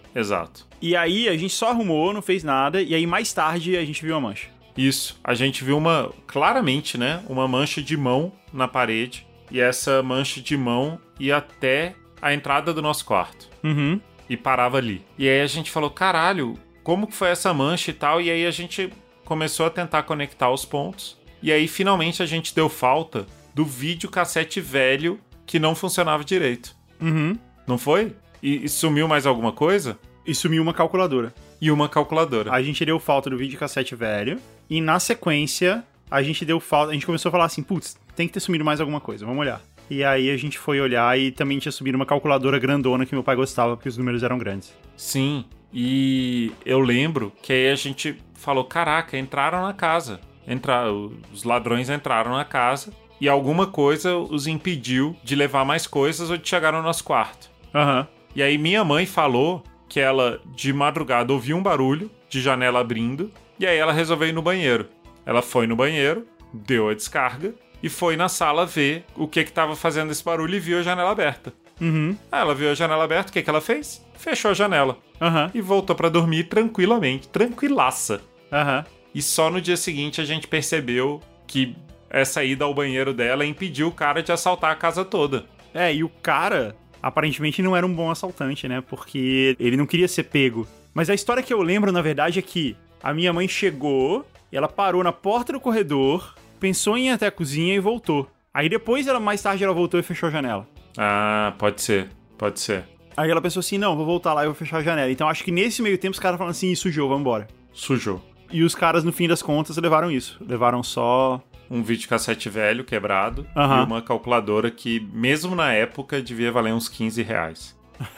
Speaker 1: E aí a gente só arrumou, não fez nada, e aí mais tarde a gente viu a mancha.
Speaker 2: Isso, a gente viu claramente, né, uma mancha de mão na parede, e essa mancha de mão ia até a entrada do nosso quarto.
Speaker 1: Uhum.
Speaker 2: E parava ali. E aí a gente falou, caralho, como que foi essa mancha e tal? E aí a gente começou a tentar conectar os pontos. E aí finalmente a gente deu falta do videocassete velho que não funcionava direito.
Speaker 1: Uhum.
Speaker 2: Não foi? E sumiu mais alguma coisa?
Speaker 1: E sumiu uma calculadora.
Speaker 2: E uma calculadora.
Speaker 1: A gente deu falta do videocassete velho. E na sequência, a gente começou a falar assim, putz, tem que ter sumido mais alguma coisa, vamos olhar. E aí a gente foi olhar e também tinha subido uma calculadora grandona que meu pai gostava, porque os números eram grandes.
Speaker 2: Sim, e eu lembro que aí a gente falou, caraca, entraram na casa. Os ladrões entraram na casa e alguma coisa os impediu de levar mais coisas ou de chegar no nosso quarto.
Speaker 1: Aham.
Speaker 2: E aí minha mãe falou que ela, de madrugada, ouviu um barulho de janela abrindo e aí ela resolveu ir no banheiro. Ela foi no banheiro, deu a descarga e foi na sala ver o que estava fazendo esse barulho e viu a janela aberta.
Speaker 1: Uhum.
Speaker 2: Aí ela viu a janela aberta, o que ela fez? Fechou a janela.
Speaker 1: Aham.
Speaker 2: E voltou pra dormir tranquilamente, tranquilaça.
Speaker 1: Aham.
Speaker 2: E só no dia seguinte a gente percebeu que essa ida ao banheiro dela impediu o cara de assaltar a casa toda.
Speaker 1: E o cara aparentemente não era um bom assaltante, né? Porque ele não queria ser pego. Mas a história que eu lembro, na verdade, é que a minha mãe chegou, ela parou na porta do corredor, pensou em ir até a cozinha e voltou. Aí depois, mais tarde, ela voltou e fechou a janela.
Speaker 2: Ah, pode ser.
Speaker 1: Aí ela pensou assim, não, vou voltar lá e vou fechar a janela. Então acho que nesse meio tempo os caras falaram assim, sujou, vambora.
Speaker 2: Sujou.
Speaker 1: E os caras, no fim das contas, levaram isso. Levaram só...
Speaker 2: Um videocassete velho, quebrado,
Speaker 1: Aham.
Speaker 2: e uma calculadora que, mesmo na época, devia valer uns 15 reais.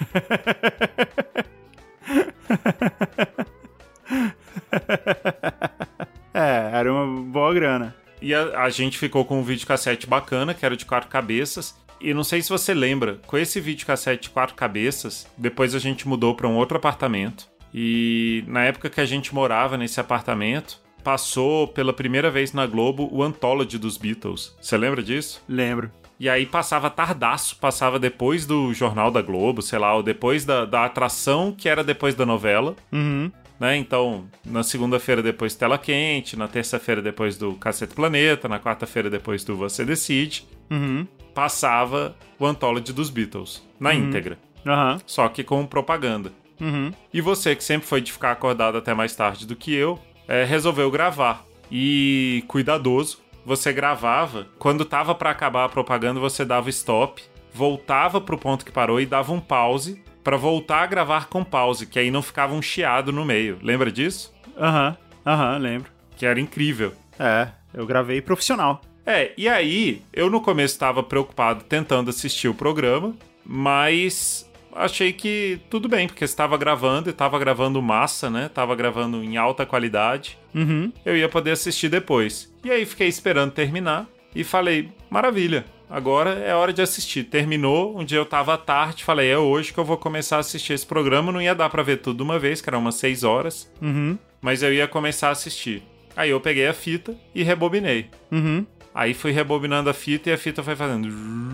Speaker 1: Era uma boa grana.
Speaker 2: E a gente ficou com um videocassete bacana, que era de 4 cabeças. E não sei se você lembra, com esse videocassete de 4 cabeças, depois a gente mudou para um outro apartamento. E na época que a gente morava nesse apartamento, passou pela primeira vez na Globo o Anthology dos Beatles. Você lembra disso?
Speaker 1: Lembro.
Speaker 2: E aí passava tardaço, passava depois do Jornal da Globo, sei lá, ou depois da atração que era depois da novela.
Speaker 1: Uhum.
Speaker 2: Né? Então, na segunda-feira depois Tela Quente, na terça-feira depois do Cacete Planeta, na quarta-feira depois do Você Decide,
Speaker 1: Uhum.
Speaker 2: passava o Anthology dos Beatles, na íntegra.
Speaker 1: Aham.
Speaker 2: Só que com propaganda.
Speaker 1: Uhum.
Speaker 2: E você, que sempre foi de ficar acordado até mais tarde do que eu, resolveu gravar. E cuidadoso, você gravava. Quando tava pra acabar a propaganda, você dava stop, voltava pro ponto que parou e dava um pause pra voltar a gravar com pause, que aí não ficava um chiado no meio. Lembra disso?
Speaker 1: Aham, lembro.
Speaker 2: Que era incrível.
Speaker 1: Eu gravei profissional.
Speaker 2: E aí, eu no começo tava preocupado tentando assistir o programa, mas achei que tudo bem, porque estava gravando e tava gravando massa, né? Tava gravando em alta qualidade.
Speaker 1: Uhum.
Speaker 2: Eu ia poder assistir depois. E aí fiquei esperando terminar e falei, maravilha, agora é hora de assistir. Terminou, um dia eu tava à tarde, falei, é hoje que eu vou começar a assistir esse programa. Não ia dar pra ver tudo de uma vez, que era umas 6 horas,
Speaker 1: Uhum.
Speaker 2: mas eu ia começar a assistir. Aí eu peguei a fita e rebobinei.
Speaker 1: Uhum.
Speaker 2: Aí fui rebobinando a fita e a fita foi fazendo...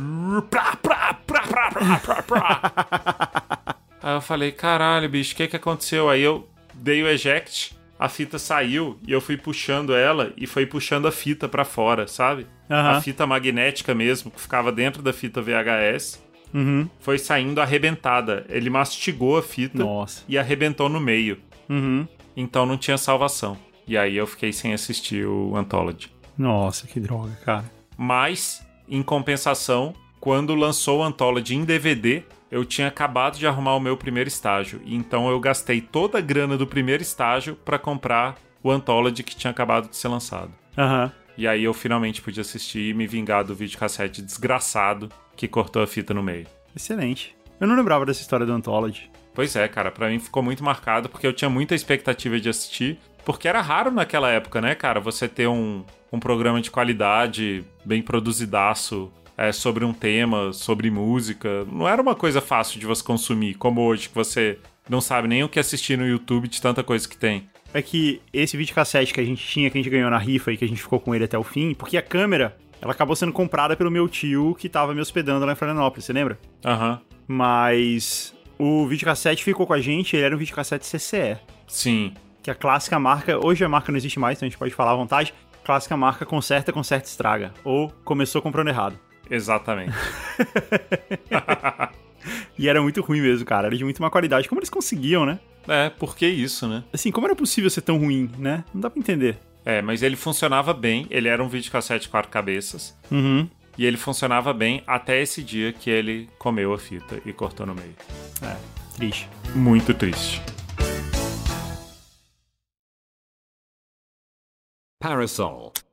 Speaker 2: Aí eu falei, caralho, bicho, o que aconteceu? Aí eu dei o eject, a fita saiu e eu fui puxando ela e foi puxando a fita pra fora, sabe?
Speaker 1: Aham.
Speaker 2: A fita magnética mesmo, que ficava dentro da fita VHS,
Speaker 1: Uhum.
Speaker 2: foi saindo arrebentada. Ele mastigou a fita
Speaker 1: Nossa.
Speaker 2: e arrebentou no meio.
Speaker 1: Uhum.
Speaker 2: Então não tinha salvação. E aí eu fiquei sem assistir o Anthology.
Speaker 1: Nossa, que droga, cara.
Speaker 2: Mas, em compensação, quando lançou o Anthology em DVD, eu tinha acabado de arrumar o meu primeiro estágio. Então eu gastei toda a grana do primeiro estágio pra comprar o Anthology que tinha acabado de ser lançado.
Speaker 1: Aham.
Speaker 2: E aí eu finalmente pude assistir e me vingar do videocassete desgraçado que cortou a fita no meio.
Speaker 1: Excelente. Eu não lembrava dessa história do Anthology.
Speaker 2: Pois é, cara, pra mim ficou muito marcado porque eu tinha muita expectativa de assistir. Porque era raro naquela época, né, cara, você ter um programa de qualidade, bem produzidaço, sobre um tema, sobre música. Não era uma coisa fácil de você consumir, como hoje, que você não sabe nem o que assistir no YouTube de tanta coisa que tem.
Speaker 1: É que esse videocassete que a gente tinha, que a gente ganhou na rifa e que a gente ficou com ele até o fim, porque a câmera, ela acabou sendo comprada pelo meu tio que tava me hospedando lá em Florianópolis, você lembra?
Speaker 2: Aham.
Speaker 1: Mas o videocassete ficou com a gente, ele era um videocassete CCE.
Speaker 2: Sim.
Speaker 1: Que a clássica marca, hoje a marca não existe mais, então a gente pode falar à vontade, clássica marca conserta, estraga. Ou começou comprando errado.
Speaker 2: Exatamente.
Speaker 1: E era muito ruim mesmo, cara. Era de muito má qualidade. Como eles conseguiam, né?
Speaker 2: Por que isso, né?
Speaker 1: Assim, como era possível ser tão ruim, né? Não dá pra entender.
Speaker 2: Mas ele funcionava bem. Ele era um videocassete 4 cabeças.
Speaker 1: Uhum.
Speaker 2: E ele funcionava bem até esse dia que ele comeu a fita e cortou no meio.
Speaker 1: Triste.
Speaker 2: Muito triste.
Speaker 3: Parasol.